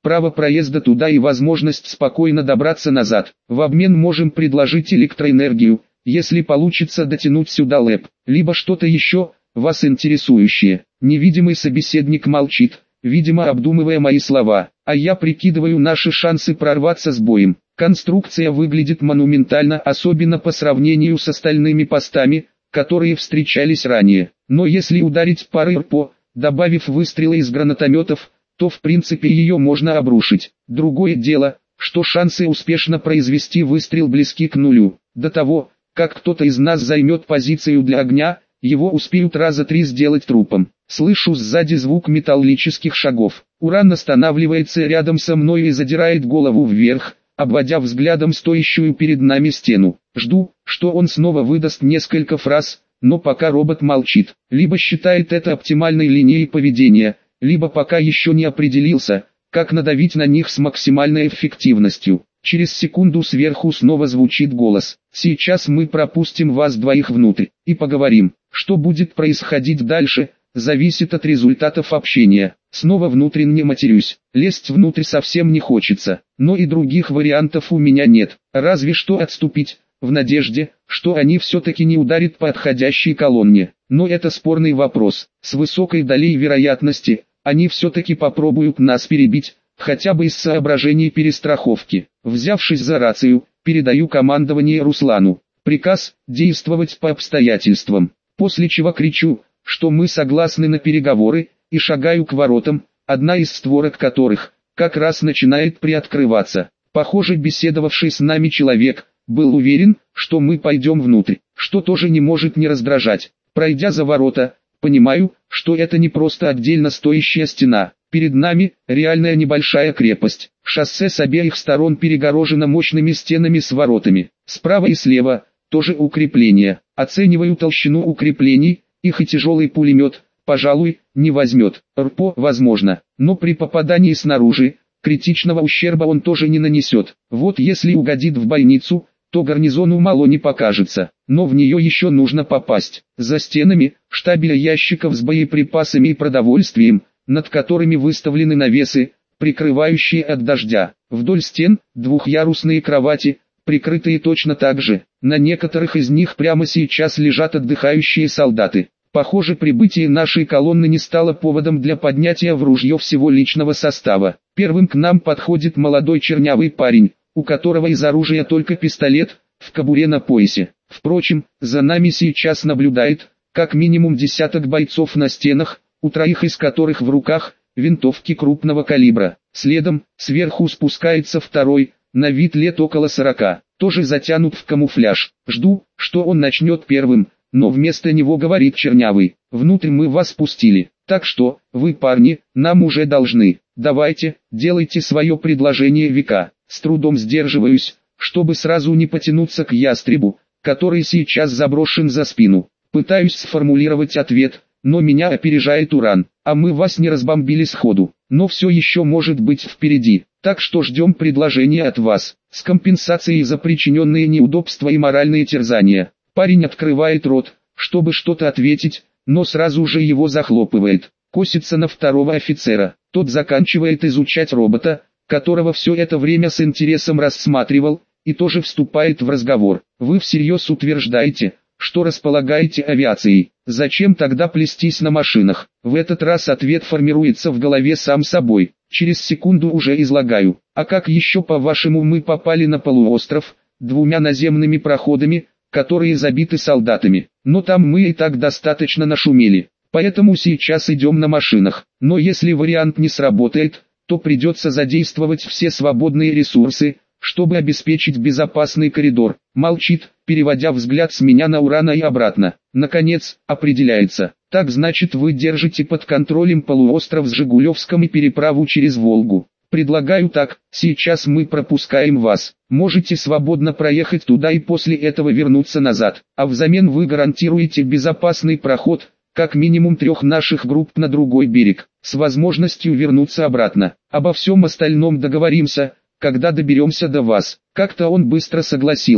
право проезда туда и возможность спокойно добраться назад. В обмен можем предложить электроэнергию, если получится дотянуть сюда ЛЭП, либо что-то еще, вас интересующее. Невидимый собеседник молчит, видимо обдумывая мои слова, а я прикидываю наши шансы прорваться с боем. Конструкция выглядит монументально, особенно по сравнению с остальными постами, которые встречались ранее. Но если ударить парой РПО, добавив выстрелы из гранатометов, то в принципе ее можно обрушить. Другое дело, что шансы успешно произвести выстрел близки к нулю. До того, как кто-то из нас займет позицию для огня, его успеют раза три сделать трупом. Слышу сзади звук металлических шагов. Уран останавливается рядом со мной и задирает голову вверх, обводя взглядом стоящую перед нами стену. Жду, что он снова выдаст несколько фраз, но пока робот молчит. Либо считает это оптимальной линией поведения, либо пока еще не определился, как надавить на них с максимальной эффективностью. Через секунду сверху снова звучит голос. Сейчас мы пропустим вас двоих внутрь и поговорим. Что будет происходить дальше, зависит от результатов общения. Снова внутренне матерюсь. Лезть внутрь совсем не хочется, но и других вариантов у меня нет. Разве что отступить, в надежде, что они все-таки не ударят по отходящей колонне. Но это спорный вопрос. С высокой долей вероятности, они все-таки попробуют нас перебить, хотя бы из соображений перестраховки. Взявшись за рацию, передаю командование Руслану. Приказ – действовать по обстоятельствам. После чего кричу, что мы согласны на переговоры, и шагаю к воротам, одна из створок которых, как раз начинает приоткрываться. Похоже, беседовавший с нами человек, был уверен, что мы пойдем внутрь, что тоже не может не раздражать. Пройдя за ворота, понимаю, что это не просто отдельно стоящая стена. Перед нами реальная небольшая крепость. Шоссе с обеих сторон перегорожено мощными стенами с воротами. Справа и слева тоже укрепления. Оцениваю толщину укреплений, их и тяжелый пулемет, пожалуй, не возьмет. РПО возможно, но при попадании снаружи, критичного ущерба он тоже не нанесет. Вот если угодит в больницу, то гарнизону мало не покажется, но в нее еще нужно попасть. За стенами, штабеля ящиков с боеприпасами и продовольствием, над которыми выставлены навесы, прикрывающие от дождя. Вдоль стен, двухъярусные кровати, прикрытые точно так же. На некоторых из них прямо сейчас лежат отдыхающие солдаты. Похоже, прибытие нашей колонны не стало поводом для поднятия в ружье всего личного состава. Первым к нам подходит молодой чернявый парень, у которого из оружия только пистолет, в кобуре на поясе. Впрочем, за нами сейчас наблюдает, как минимум десяток бойцов на стенах, у троих из которых в руках винтовки крупного калибра. Следом, сверху спускается второй, на вид лет около сорока, тоже затянут в камуфляж. Жду, что он начнет первым, но вместо него говорит чернявый: «Внутрь мы вас пустили, так что, вы, парни, нам уже должны. Давайте, делайте свое предложение века». С трудом сдерживаюсь, чтобы сразу не потянуться к ястребу, который сейчас заброшен за спину. Пытаюсь сформулировать ответ, но меня опережает Уран. А мы вас не разбомбили сходу, но все еще может быть впереди. Так что ждем предложения от вас, с компенсацией за причиненные неудобства и моральные терзания. Парень открывает рот, чтобы что-то ответить, но сразу же его захлопывает. Косится на второго офицера. Тот заканчивает изучать робота, которого все это время с интересом рассматривал, и тоже вступает в разговор. Вы всерьез утверждаете, что располагаете авиацией? Зачем тогда плестись на машинах? В этот раз ответ формируется в голове сам собой. Через секунду уже излагаю. А как еще, по-вашему, мы попали на полуостров, двумя наземными проходами, которые забиты солдатами? Но там мы и так достаточно нашумели. Поэтому сейчас идем на машинах. Но если вариант не сработает, то придется задействовать все свободные ресурсы, чтобы обеспечить безопасный коридор. Молчит, переводя взгляд с меня на Урана и обратно. Наконец, определяется. Так значит, вы держите под контролем полуостров с Жигулевском и переправу через Волгу. Предлагаю так: сейчас мы пропускаем вас. Можете свободно проехать туда и после этого вернуться назад. А взамен вы гарантируете безопасный проход, как минимум трех наших групп на другой берег, с возможностью вернуться обратно. Обо всем остальном договоримся, когда доберемся до вас. Как-то он быстро согласился.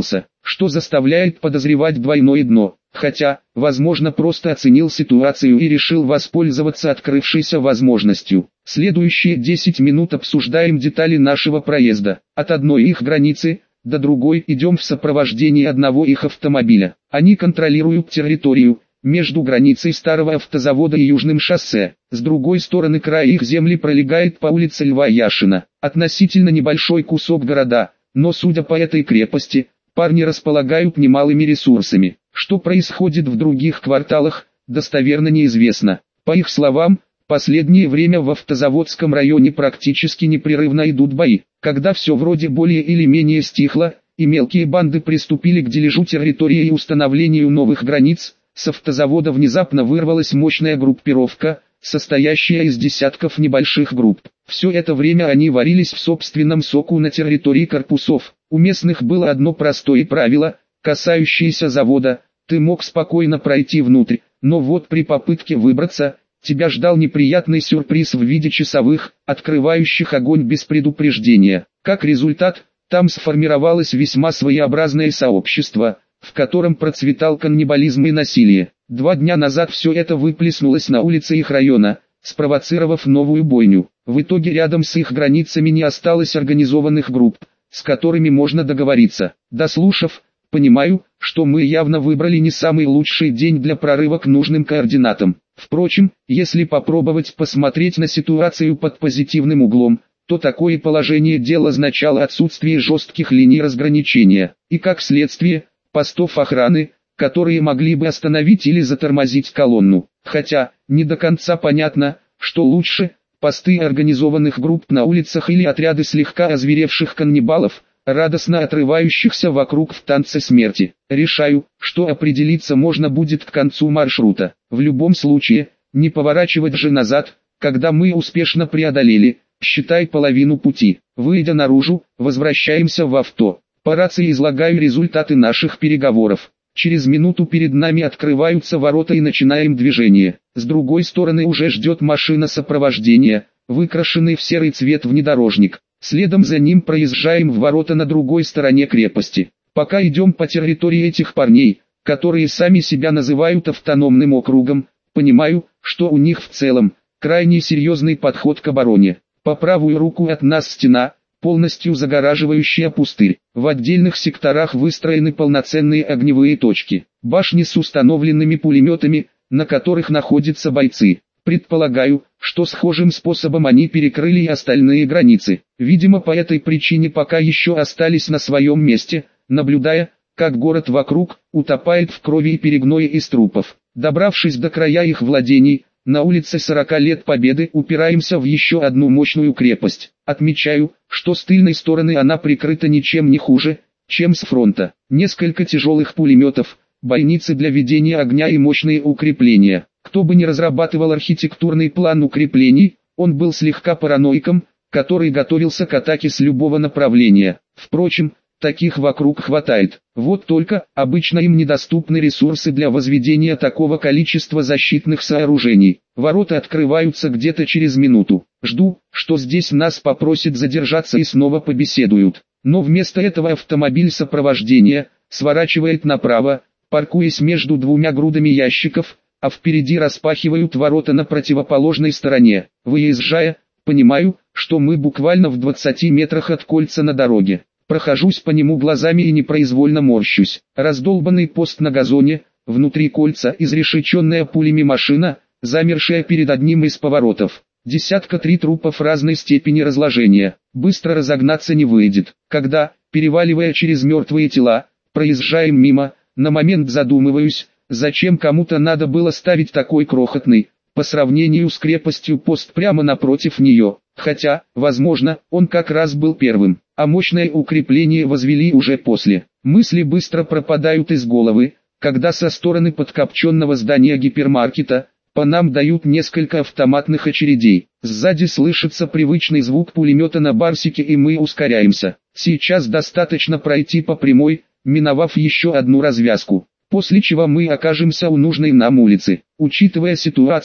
что заставляет подозревать двойное дно. Хотя, возможно, просто оценил ситуацию и решил воспользоваться открывшейся возможностью. Следующие десять минут обсуждаем детали нашего проезда. От одной их границы до другой идем в сопровождении одного их автомобиля. Они контролируют территорию между границей старого автозавода и Южным шоссе. С другой стороны края их земли пролегает по улице Льва Яшина. Относительно небольшой кусок города, но судя по этой крепости, парни располагают немалыми ресурсами. Что происходит в других кварталах, достоверно неизвестно. По их словам, последнее время в автозаводском районе практически непрерывно идут бои. Когда все вроде более или менее стихло, и мелкие банды приступили к дележу территории и установлению новых границ, с автозавода внезапно вырвалась мощная группировка, состоящая из десятков небольших групп. Все это время они варились в собственном соку на территории корпусов. У местных было одно простое правило, касающееся завода: ты мог спокойно пройти внутрь, но вот при попытке выбраться, тебя ждал неприятный сюрприз в виде часовых, открывающих огонь без предупреждения. Как результат, там сформировалось весьма своеобразное сообщество, в котором процветал каннибализм и насилие. Два дня назад все это выплеснулось на улице их района, спровоцировав новую бойню. В итоге рядом с их границами не осталось организованных групп, с которыми можно договориться. Дослушав, понимаю, что мы явно выбрали не самый лучший день для прорыва к нужным координатам. Впрочем, если попробовать посмотреть на ситуацию под позитивным углом, то такое положение дел означало отсутствие жестких линий разграничения, и как следствие, постов охраны, которые могли бы остановить или затормозить колонну. Хотя, не до конца понятно, что лучше, посты организованных групп на улицах или отряды слегка озверевших каннибалов, радостно отрывающихся вокруг в танце смерти. Решаю, что определиться можно будет к концу маршрута. В любом случае, не поворачивать же назад, когда мы успешно преодолели, считай, половину пути. Выйдя наружу, возвращаемся в авто. По рации излагаю результаты наших переговоров. Через минуту перед нами открываются ворота и начинаем движение. С другой стороны уже ждет машина сопровождения, выкрашенный в серый цвет внедорожник. Следом за ним проезжаем в ворота на другой стороне крепости. Пока идем по территории этих парней, которые сами себя называют автономным округом, понимаю, что у них в целом крайне серьезный подход к обороне. По правую руку от нас стена, полностью загораживающая пустырь. В отдельных секторах выстроены полноценные огневые точки, башни с установленными пулеметами, на которых находятся бойцы. Предполагаю, что схожим способом они перекрыли и остальные границы. Видимо, по этой причине пока еще остались на своем месте, наблюдая, как город вокруг утопает в крови и перегное из трупов. Добравшись до края их владений, на улице сорока лет Победы упираемся в еще одну мощную крепость. Отмечаю, что с тыльной стороны она прикрыта ничем не хуже, чем с фронта. Несколько тяжелых пулеметов, бойницы для ведения огня и мощные укрепления. Кто бы ни разрабатывал архитектурный план укреплений, он был слегка параноиком, который готовился к атаке с любого направления. Впрочем, таких вокруг хватает. Вот только, обычно им недоступны ресурсы для возведения такого количества защитных сооружений. Ворота открываются где-то через минуту. Жду, что здесь нас попросят задержаться и снова побеседуют. Но вместо этого автомобиль сопровождения сворачивает направо, паркуясь между двумя грудами ящиков, а впереди распахивают ворота на противоположной стороне. Выезжая, понимаю, что мы буквально в двадцати метрах от кольца на дороге. Прохожусь по нему глазами и непроизвольно морщусь. Раздолбанный пост на газоне, внутри кольца изрешеченная пулями машина, замершая перед одним из поворотов. Десятка три трупов разной степени разложения. Быстро разогнаться не выйдет. Когда, переваливая через мертвые тела, проезжаем мимо, на момент задумываюсь, зачем кому-то надо было ставить такой крохотный, по сравнению с крепостью, пост прямо напротив нее. Хотя, возможно, он как раз был первым, а мощное укрепление возвели уже после. Мысли быстро пропадают из головы, когда со стороны подкопченного здания гипермаркета по нам дают несколько автоматных очередей. Сзади слышится привычный звук пулемета на барсике, и мы ускоряемся. Сейчас достаточно пройти по прямой, миновав еще одну развязку, после чего мы окажемся у нужной нам улицы. Учитывая ситуацию,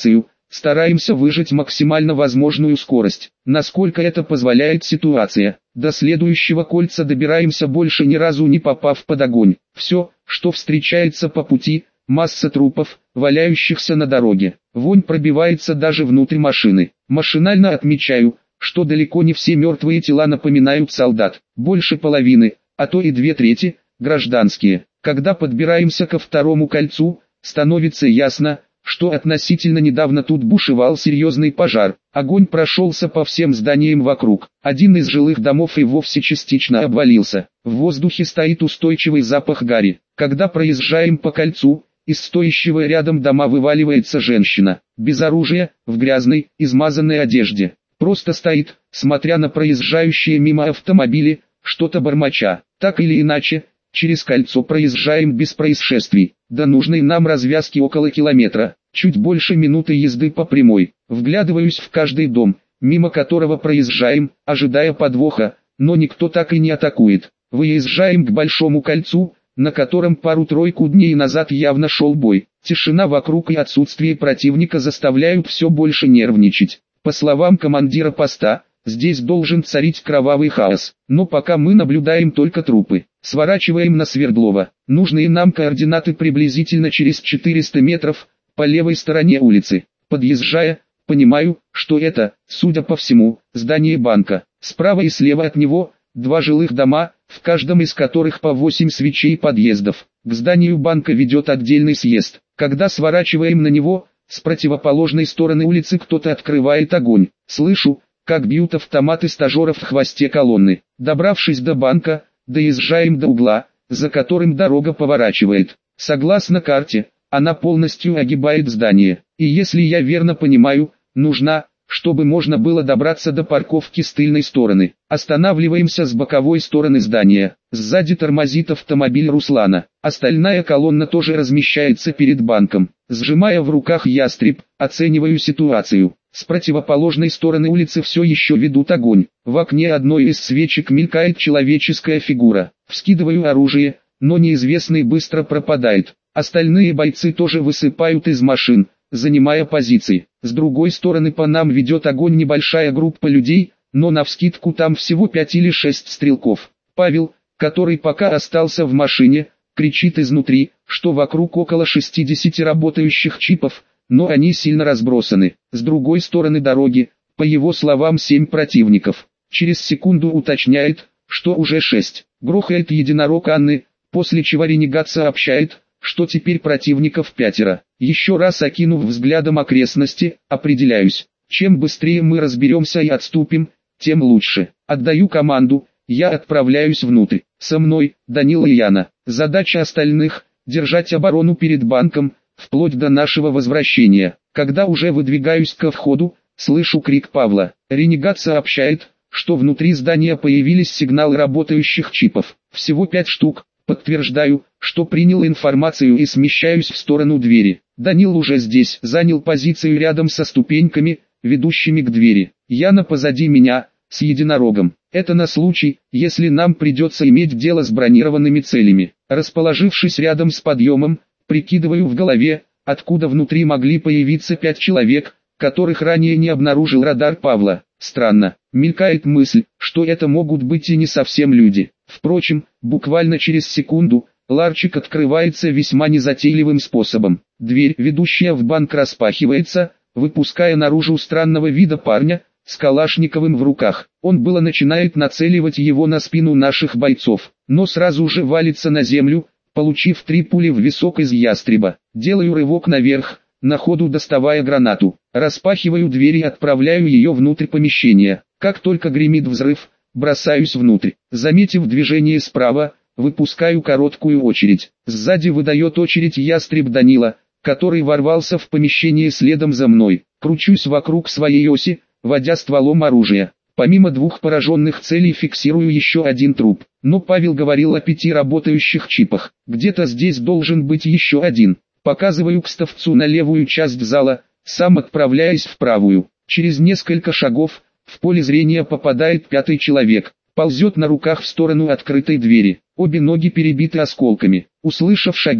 Стараемся выжать максимально возможную скорость, насколько это позволяет ситуация. До следующего кольца добираемся, больше ни разу не попав под огонь. Все, что встречается по пути, масса трупов, валяющихся на дороге. Вонь пробивается даже внутрь машины. Машинально отмечаю, что далеко не все мертвые тела напоминают солдат. Больше половины, а то и две трети, гражданские. Когда подбираемся ко второму кольцу, становится ясно, что относительно недавно тут бушевал серьезный пожар. Огонь прошелся по всем зданиям вокруг. Один из жилых домов и вовсе частично обвалился. В воздухе стоит устойчивый запах гари. Когда проезжаем по кольцу, из стоящего рядом дома вываливается женщина, без оружия, в грязной, измазанной одежде. Просто стоит, смотря на проезжающие мимо автомобили, что-то бормоча. Так или иначе, через кольцо проезжаем без происшествий. До нужной нам развязки около километра, чуть больше минуты езды по прямой. Вглядываюсь в каждый дом, мимо которого проезжаем, ожидая подвоха, но никто так и не атакует. Выезжаем к большому кольцу, на котором пару-тройку дней назад явно шел бой. Тишина вокруг и отсутствие противника заставляют все больше нервничать. По словам командира поста, здесь должен царить кровавый хаос, но пока мы наблюдаем только трупы. Сворачиваем на Свердлова. Нужные нам координаты приблизительно через четыреста метров, по левой стороне улицы. Подъезжая, понимаю, что это, судя по всему, здание банка. Справа и слева от него, два жилых дома, в каждом из которых по восемь свечей подъездов. К зданию банка ведет отдельный съезд. Когда сворачиваем на него, с противоположной стороны улицы кто-то открывает огонь. Слышу, как бьют автоматы стажеров в хвосте колонны. Добравшись до банка, доезжаем до угла, за которым дорога поворачивает. Согласно карте, она полностью огибает здание. И если я верно понимаю, нужна, чтобы можно было добраться до парковки с тыльной стороны. Останавливаемся с боковой стороны здания. Сзади тормозит автомобиль Руслана. Остальная колонна тоже размещается перед банком. Сжимая в руках ястреб, оцениваю ситуацию. С противоположной стороны улицы все еще ведут огонь. В окне одной из свечек мелькает человеческая фигура. Вскидываю оружие, но неизвестный быстро пропадает. Остальные бойцы тоже высыпают из машин, занимая позиции. С другой стороны по нам ведет огонь небольшая группа людей, но навскидку там всего пять или шесть стрелков. Павел, который пока остался в машине, кричит изнутри, что вокруг около шестидесяти работающих чипов, но они сильно разбросаны. С другой стороны дороги, по его словам, семь противников. Через секунду уточняет, что уже шесть. Грохает единорог Анны, после чего ренегат сообщает, что теперь противников пятеро. Еще раз окинув взглядом окрестности, определяюсь. Чем быстрее мы разберемся и отступим, тем лучше. Отдаю команду, я отправляюсь внутрь. Со мной, Данила и Яна. Задача остальных – держать оборону перед банком, вплоть до нашего возвращения. Когда уже выдвигаюсь ко входу, слышу крик Павла. Ренегат сообщает, что внутри здания появились сигналы работающих чипов. Всего пять штук. Подтверждаю, что принял информацию и смещаюсь в сторону двери. Данил уже здесь, занял позицию рядом со ступеньками, ведущими к двери. Яна позади меня, с единорогом. Это на случай, если нам придется иметь дело с бронированными целями. Расположившись рядом с подъемом, прикидываю в голове, откуда внутри могли появиться пять человек, которых ранее не обнаружил радар Павла. Странно, мелькает мысль, что это могут быть и не совсем люди. Впрочем, буквально через секунду, ларчик открывается весьма незатейливым способом. Дверь, ведущая в банк, распахивается, выпуская наружу странного вида парня, с калашниковым в руках. Он было начинает нацеливать его на спину наших бойцов, но сразу же валится на землю, получив три пули в висок из ястреба. Делаю рывок наверх, на ходу доставая гранату. Распахиваю дверь и отправляю ее внутрь помещения. Как только гремит взрыв, бросаюсь внутрь. Заметив движение справа, выпускаю короткую очередь. Сзади выдает очередь ястреб Данила, который ворвался в помещение следом за мной. Кручусь вокруг своей оси, водя стволом оружия. Помимо двух пораженных целей фиксирую еще один труп. Но Павел говорил о пяти работающих чипах. Где-то здесь должен быть еще один. Показываю кстовцу на левую часть зала, сам отправляясь в правую. Через несколько шагов, в поле зрения попадает пятый человек. Ползет на руках в сторону открытой двери. Обе ноги перебиты осколками. Услышав шаги,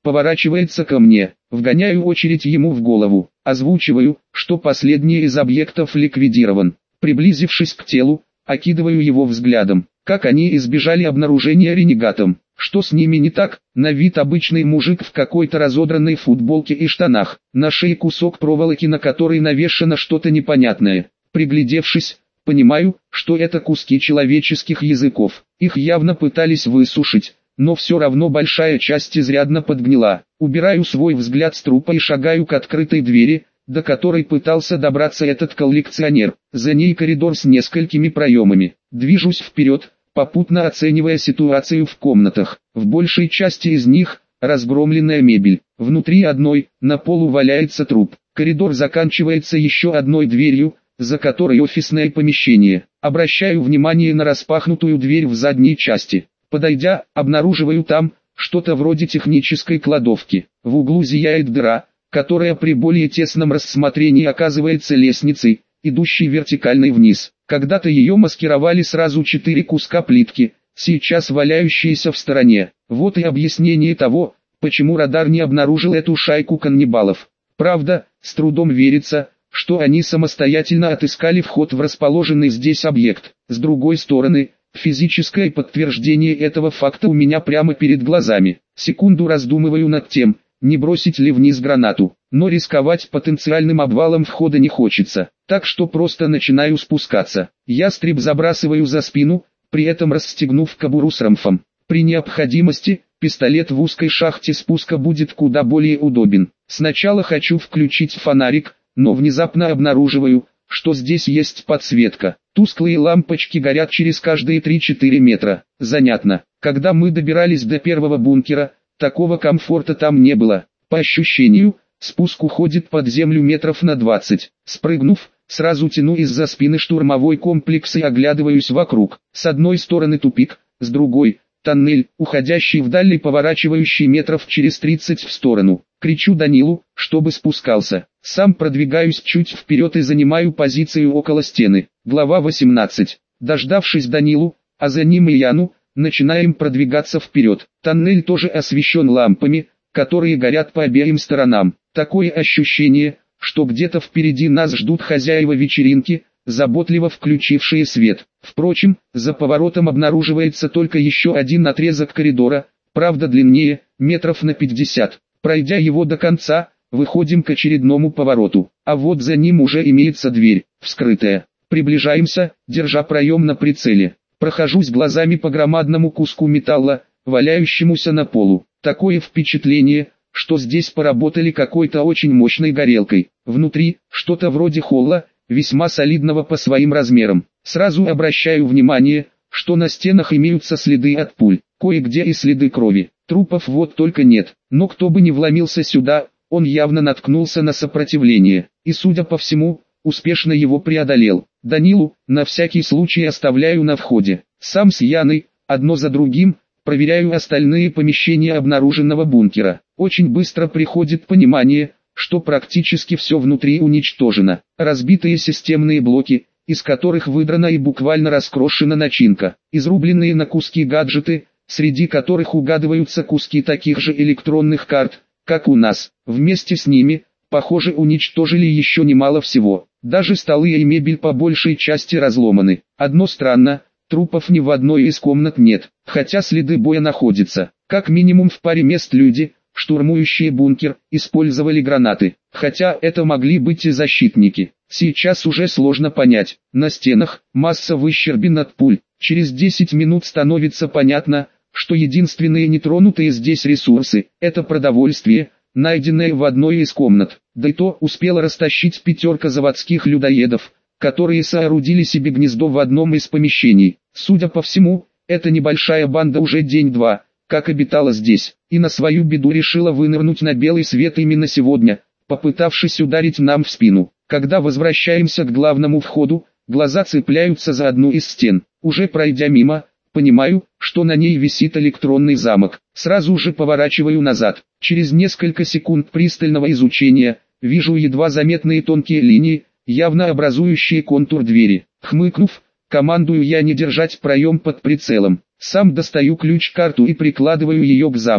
поворачивается ко мне, вгоняю очередь ему в голову, озвучиваю, что последний из объектов ликвидирован. Приблизившись к телу, окидываю его взглядом, как они избежали обнаружения ренегатом. Что с ними не так? На вид обычный мужик в какой-то разодранной футболке и штанах, на шее кусок проволоки, на которой навешено что-то непонятное. Приглядевшись, понимаю, что это куски человеческих языков. Их явно пытались высушить, но все равно большая часть изрядно подгнила. Убираю свой взгляд с трупа и шагаю к открытой двери, до которой пытался добраться этот коллекционер. За ней коридор с несколькими проемами. Движусь вперед, попутно оценивая ситуацию в комнатах. В большей части из них разгромленная мебель. Внутри одной, на полу валяется труп. Коридор заканчивается еще одной дверью, за которой офисное помещение. Обращаю внимание на распахнутую дверь в задней части. Подойдя, обнаруживаю там что-то вроде технической кладовки. В углу зияет дыра, которая при более тесном рассмотрении оказывается лестницей, идущей вертикально вниз. Когда-то ее маскировали сразу четыре куска плитки, сейчас валяющиеся в стороне. Вот и объяснение того, почему радар не обнаружил эту шайку каннибалов. Правда, с трудом верится, что они самостоятельно отыскали вход в расположенный здесь объект. С другой стороны, физическое подтверждение этого факта у меня прямо перед глазами. Секунду раздумываю над тем, не бросить ли вниз гранату, но рисковать потенциальным обвалом входа не хочется, так что просто начинаю спускаться. Ястреб забрасываю за спину, при этом расстегнув кобуру с рамфом. При необходимости, пистолет в узкой шахте спуска будет куда более удобен. Сначала хочу включить фонарик, но внезапно обнаруживаю, что здесь есть подсветка. Тусклые лампочки горят через каждые три-четыре метра. Занятно. Когда мы добирались до первого бункера, такого комфорта там не было. По ощущению, спуск уходит под землю метров на двадцать. Спрыгнув, сразу тяну из-за спины штурмовой комплекс и оглядываюсь вокруг. С одной стороны тупик, с другой — тоннель, уходящий вдаль и поворачивающий метров через тридцать в сторону. Кричу Данилу, чтобы спускался. Сам продвигаюсь чуть вперед и занимаю позицию около стены. Глава восемнадцать. Дождавшись Данилу, а за ним и Яну, начинаем продвигаться вперед. Тоннель тоже освещен лампами, которые горят по обеим сторонам. Такое ощущение, что где-то впереди нас ждут хозяева вечеринки, заботливо включившие свет. Впрочем, за поворотом обнаруживается только еще один отрезок коридора, правда длиннее, метров на пятьдесят. Пройдя его до конца, выходим к очередному повороту, а вот за ним уже имеется дверь, вскрытая. Приближаемся, держа проем на прицеле. Прохожусь глазами по громадному куску металла, валяющемуся на полу. Такое впечатление, что здесь поработали какой-то очень мощной горелкой. Внутри, что-то вроде холла, весьма солидного по своим размерам. Сразу обращаю внимание, что на стенах имеются следы от пуль, кое-где и следы крови. Трупов вот только нет, но кто бы ни вломился сюда, он явно наткнулся на сопротивление, и, судя по всему, успешно его преодолел. Данилу, на всякий случай оставляю на входе. Сам с Яной, одно за другим, проверяю остальные помещения обнаруженного бункера. Очень быстро приходит понимание, что практически все внутри уничтожено. Разбитые системные блоки, из которых выдрана и буквально раскрошена начинка. Изрубленные на куски гаджеты, среди которых угадываются куски таких же электронных карт, как у нас. Вместе с ними, похоже, уничтожили еще немало всего. Даже столы и мебель по большей части разломаны. Одно странно, трупов ни в одной из комнат нет, хотя следы боя находятся. Как минимум в паре мест люди, штурмующие бункер, использовали гранаты, хотя это могли быть и защитники. Сейчас уже сложно понять. На стенах масса выщербин от пуль. Через десять минут становится понятно, что единственные нетронутые здесь ресурсы – это продовольствие, найденное в одной из комнат. Да и то успела растащить пятерка заводских людоедов, которые соорудили себе гнездо в одном из помещений. Судя по всему, эта небольшая банда уже день-два, как обитала здесь, и на свою беду решила вынырнуть на белый свет именно сегодня, попытавшись ударить нам в спину. Когда возвращаемся к главному входу, глаза цепляются за одну из стен. Уже пройдя мимо, понимаю, что на ней висит электронный замок. Сразу же поворачиваю назад. Через несколько секунд пристального изучения, вижу едва заметные тонкие линии, явно образующие контур двери. Хмыкнув, командую я не держать проем под прицелом. Сам достаю ключ-карту и прикладываю ее к замку.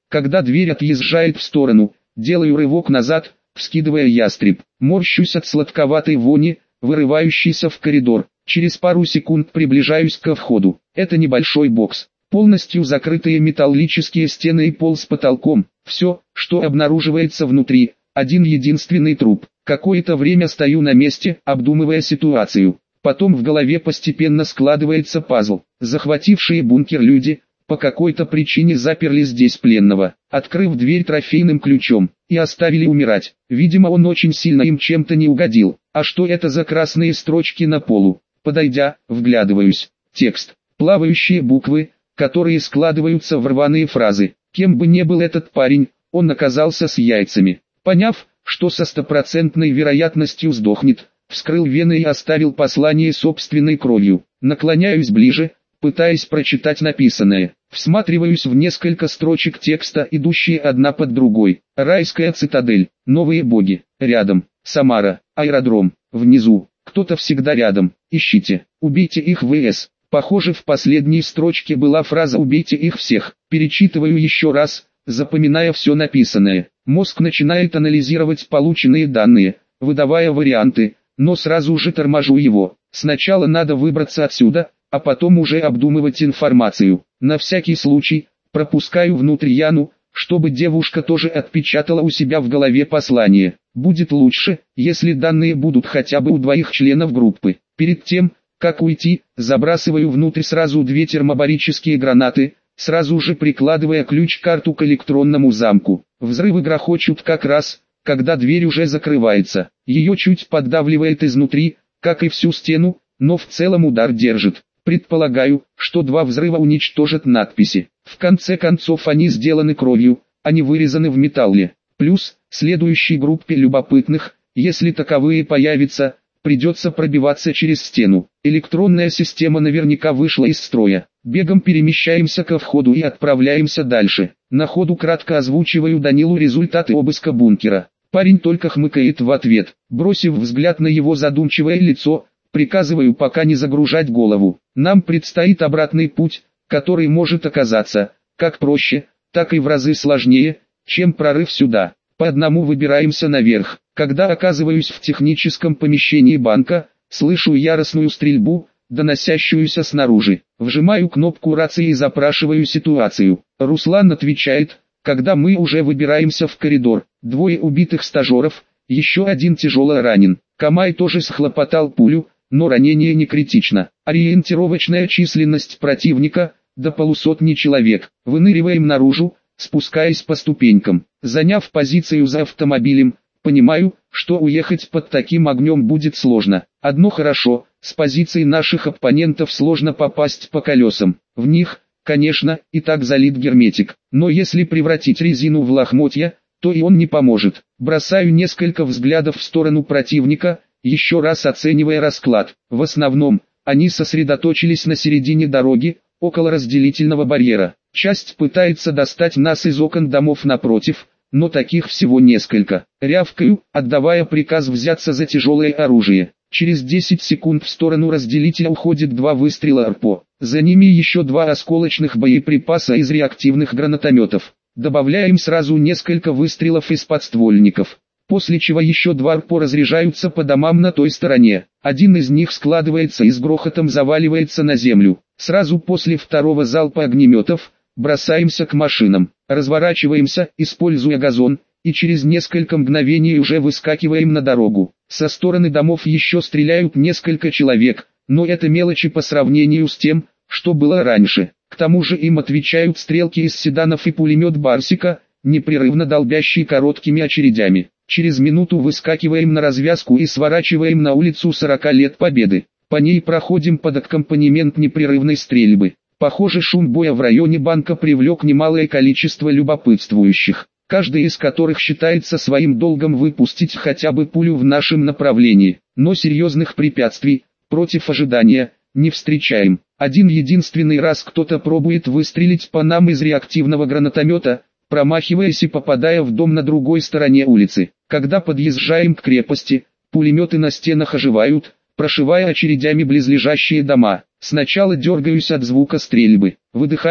Когда дверь отъезжает в сторону, делаю рывок назад, вскидывая ястреб. Морщусь от сладковатой вони, вырывающейся в коридор. Через пару секунд приближаюсь ко входу. Это небольшой бокс. Полностью закрытые металлические стены и пол с потолком. Все, что обнаруживается внутри, один единственный труп. Какое-то время стою на месте, обдумывая ситуацию. Потом в голове постепенно складывается пазл. Захватившие бункер люди по какой-то причине заперли здесь пленного, открыв дверь трофейным ключом, и оставили умирать. Видимо, он очень сильно им чем-то не угодил. А что это за красные строчки на полу? Подойдя, вглядываюсь. Текст. Плавающие буквы, которые складываются в рваные фразы. Кем бы ни был этот парень, он оказался с яйцами. Поняв, что со стопроцентной вероятностью сдохнет, вскрыл вены и оставил послание собственной кровью. Наклоняюсь ближе, пытаясь прочитать написанное. Всматриваюсь в несколько строчек текста, идущие одна под другой. Райская цитадель, новые боги, рядом, Самара, аэродром, внизу, кто-то всегда рядом, ищите, убейте их ВС. Похоже, в последней строчке была фраза «убейте их всех». Перечитываю еще раз, запоминая все написанное. Мозг начинает анализировать полученные данные, выдавая варианты, но сразу же торможу его. Сначала надо выбраться отсюда, а потом уже обдумывать информацию. На всякий случай, пропускаю внутрь Яну, чтобы девушка тоже отпечатала у себя в голове послание. Будет лучше, если данные будут хотя бы у двоих членов группы. Перед тем, как уйти, забрасываю внутрь сразу две термобарические гранаты, сразу же прикладывая ключ-карту к электронному замку. Взрывы грохочут как раз, когда дверь уже закрывается. Ее чуть поддавливает изнутри, как и всю стену, но в целом удар держит. Предполагаю, что два взрыва уничтожат надписи. В конце концов они сделаны кровью, а не вырезаны в металле. Плюс, следующей группе любопытных, если таковые появятся, придется пробиваться через стену. Электронная система наверняка вышла из строя. Бегом перемещаемся ко входу и отправляемся дальше. На ходу кратко озвучиваю Данилу результаты обыска бункера. Парень только хмыкает в ответ. Бросив взгляд на его задумчивое лицо, приказываю пока не загружать голову. Нам предстоит обратный путь, который может оказаться, как проще, так и в разы сложнее, чем прорыв сюда. По одному выбираемся наверх. Когда оказываюсь в техническом помещении банка, слышу яростную стрельбу, доносящуюся снаружи. Вжимаю кнопку рации и запрашиваю ситуацию. Руслан отвечает, когда мы уже выбираемся в коридор. Двое убитых стажеров, еще один тяжело ранен. Камай тоже схлопотал пулю, но ранение не критично. Ориентировочная численность противника – до полусотни человек. Выныриваем наружу, спускаясь по ступенькам. Заняв позицию за автомобилем, понимаю, что уехать под таким огнем будет сложно. Одно хорошо, с позиции наших оппонентов сложно попасть по колесам. В них, конечно, и так залит герметик. Но если превратить резину в лохмотья, то и он не поможет. Бросаю несколько взглядов в сторону противника, еще раз оценивая расклад. В основном, они сосредоточились на середине дороги, около разделительного барьера. Часть пытается достать нас из окон домов напротив, но таких всего несколько. Рявкаю, отдавая приказ взяться за тяжелое оружие. Через десять секунд в сторону разделителя уходит два выстрела РПО. За ними еще два осколочных боеприпаса из реактивных гранатометов. Добавляем сразу несколько выстрелов из подствольников. После чего еще два РПО разряжаются по домам на той стороне. Один из них складывается и с грохотом заваливается на землю. Сразу после второго залпа огнеметов, бросаемся к машинам. Разворачиваемся, используя газон, и через несколько мгновений уже выскакиваем на дорогу. Со стороны домов еще стреляют несколько человек, но это мелочи по сравнению с тем, что было раньше. К тому же им отвечают стрелки из седанов и пулемет Барсика, непрерывно долбящий короткими очередями. Через минуту выскакиваем на развязку и сворачиваем на улицу сорока лет Победы. По ней проходим под аккомпанемент непрерывной стрельбы. Похоже, шум боя в районе банка привлек немалое количество любопытствующих, каждый из которых считается своим долгом выпустить хотя бы пулю в нашем направлении. Но серьезных препятствий, против ожидания, не встречаем. Один единственный раз кто-то пробует выстрелить по нам из реактивного гранатомета, промахиваясь и попадая в дом на другой стороне улицы. Когда подъезжаем к крепости, пулеметы на стенах оживают, прошивая очередями близлежащие дома. Сначала дергаюсь от звука стрельбы, выдыхаю,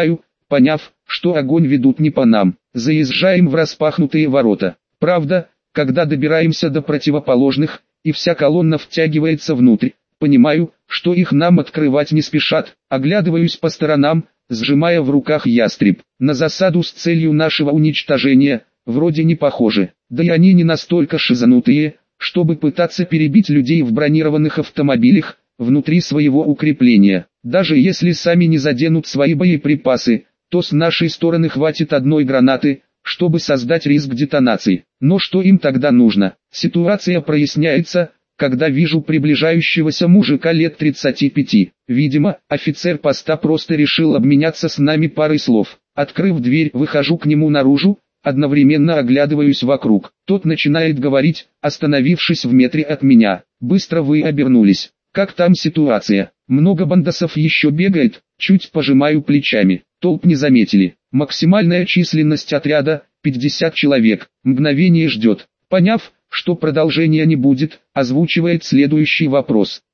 Поняв, что огонь ведут не по нам, заезжаем в распахнутые ворота. Правда, когда добираемся до противоположных, и вся колонна втягивается внутрь, понимаю, что их нам открывать не спешат, оглядываюсь по сторонам, сжимая в руках ястреб. На засаду с целью нашего уничтожения, вроде не похожи, да и они не настолько шизанутые, чтобы пытаться перебить людей в бронированных автомобилях, внутри своего укрепления. Даже если сами не заденут свои боеприпасы, то с нашей стороны хватит одной гранаты, чтобы создать риск детонации. Но что им тогда нужно? Ситуация проясняется, когда вижу приближающегося мужика лет тридцати пяти. Видимо, офицер поста просто решил обменяться с нами парой слов. Открыв дверь, выхожу к нему наружу, одновременно оглядываюсь вокруг. Тот начинает говорить, остановившись в метре от меня. Быстро вы обернулись. Как там ситуация? Много бандосов еще бегает? Чуть пожимаю плечами. Толп не заметили. Максимальная численность отряда – пятьдесят человек. Мгновение ждет. Поняв, что продолжения не будет, озвучивает следующий вопрос.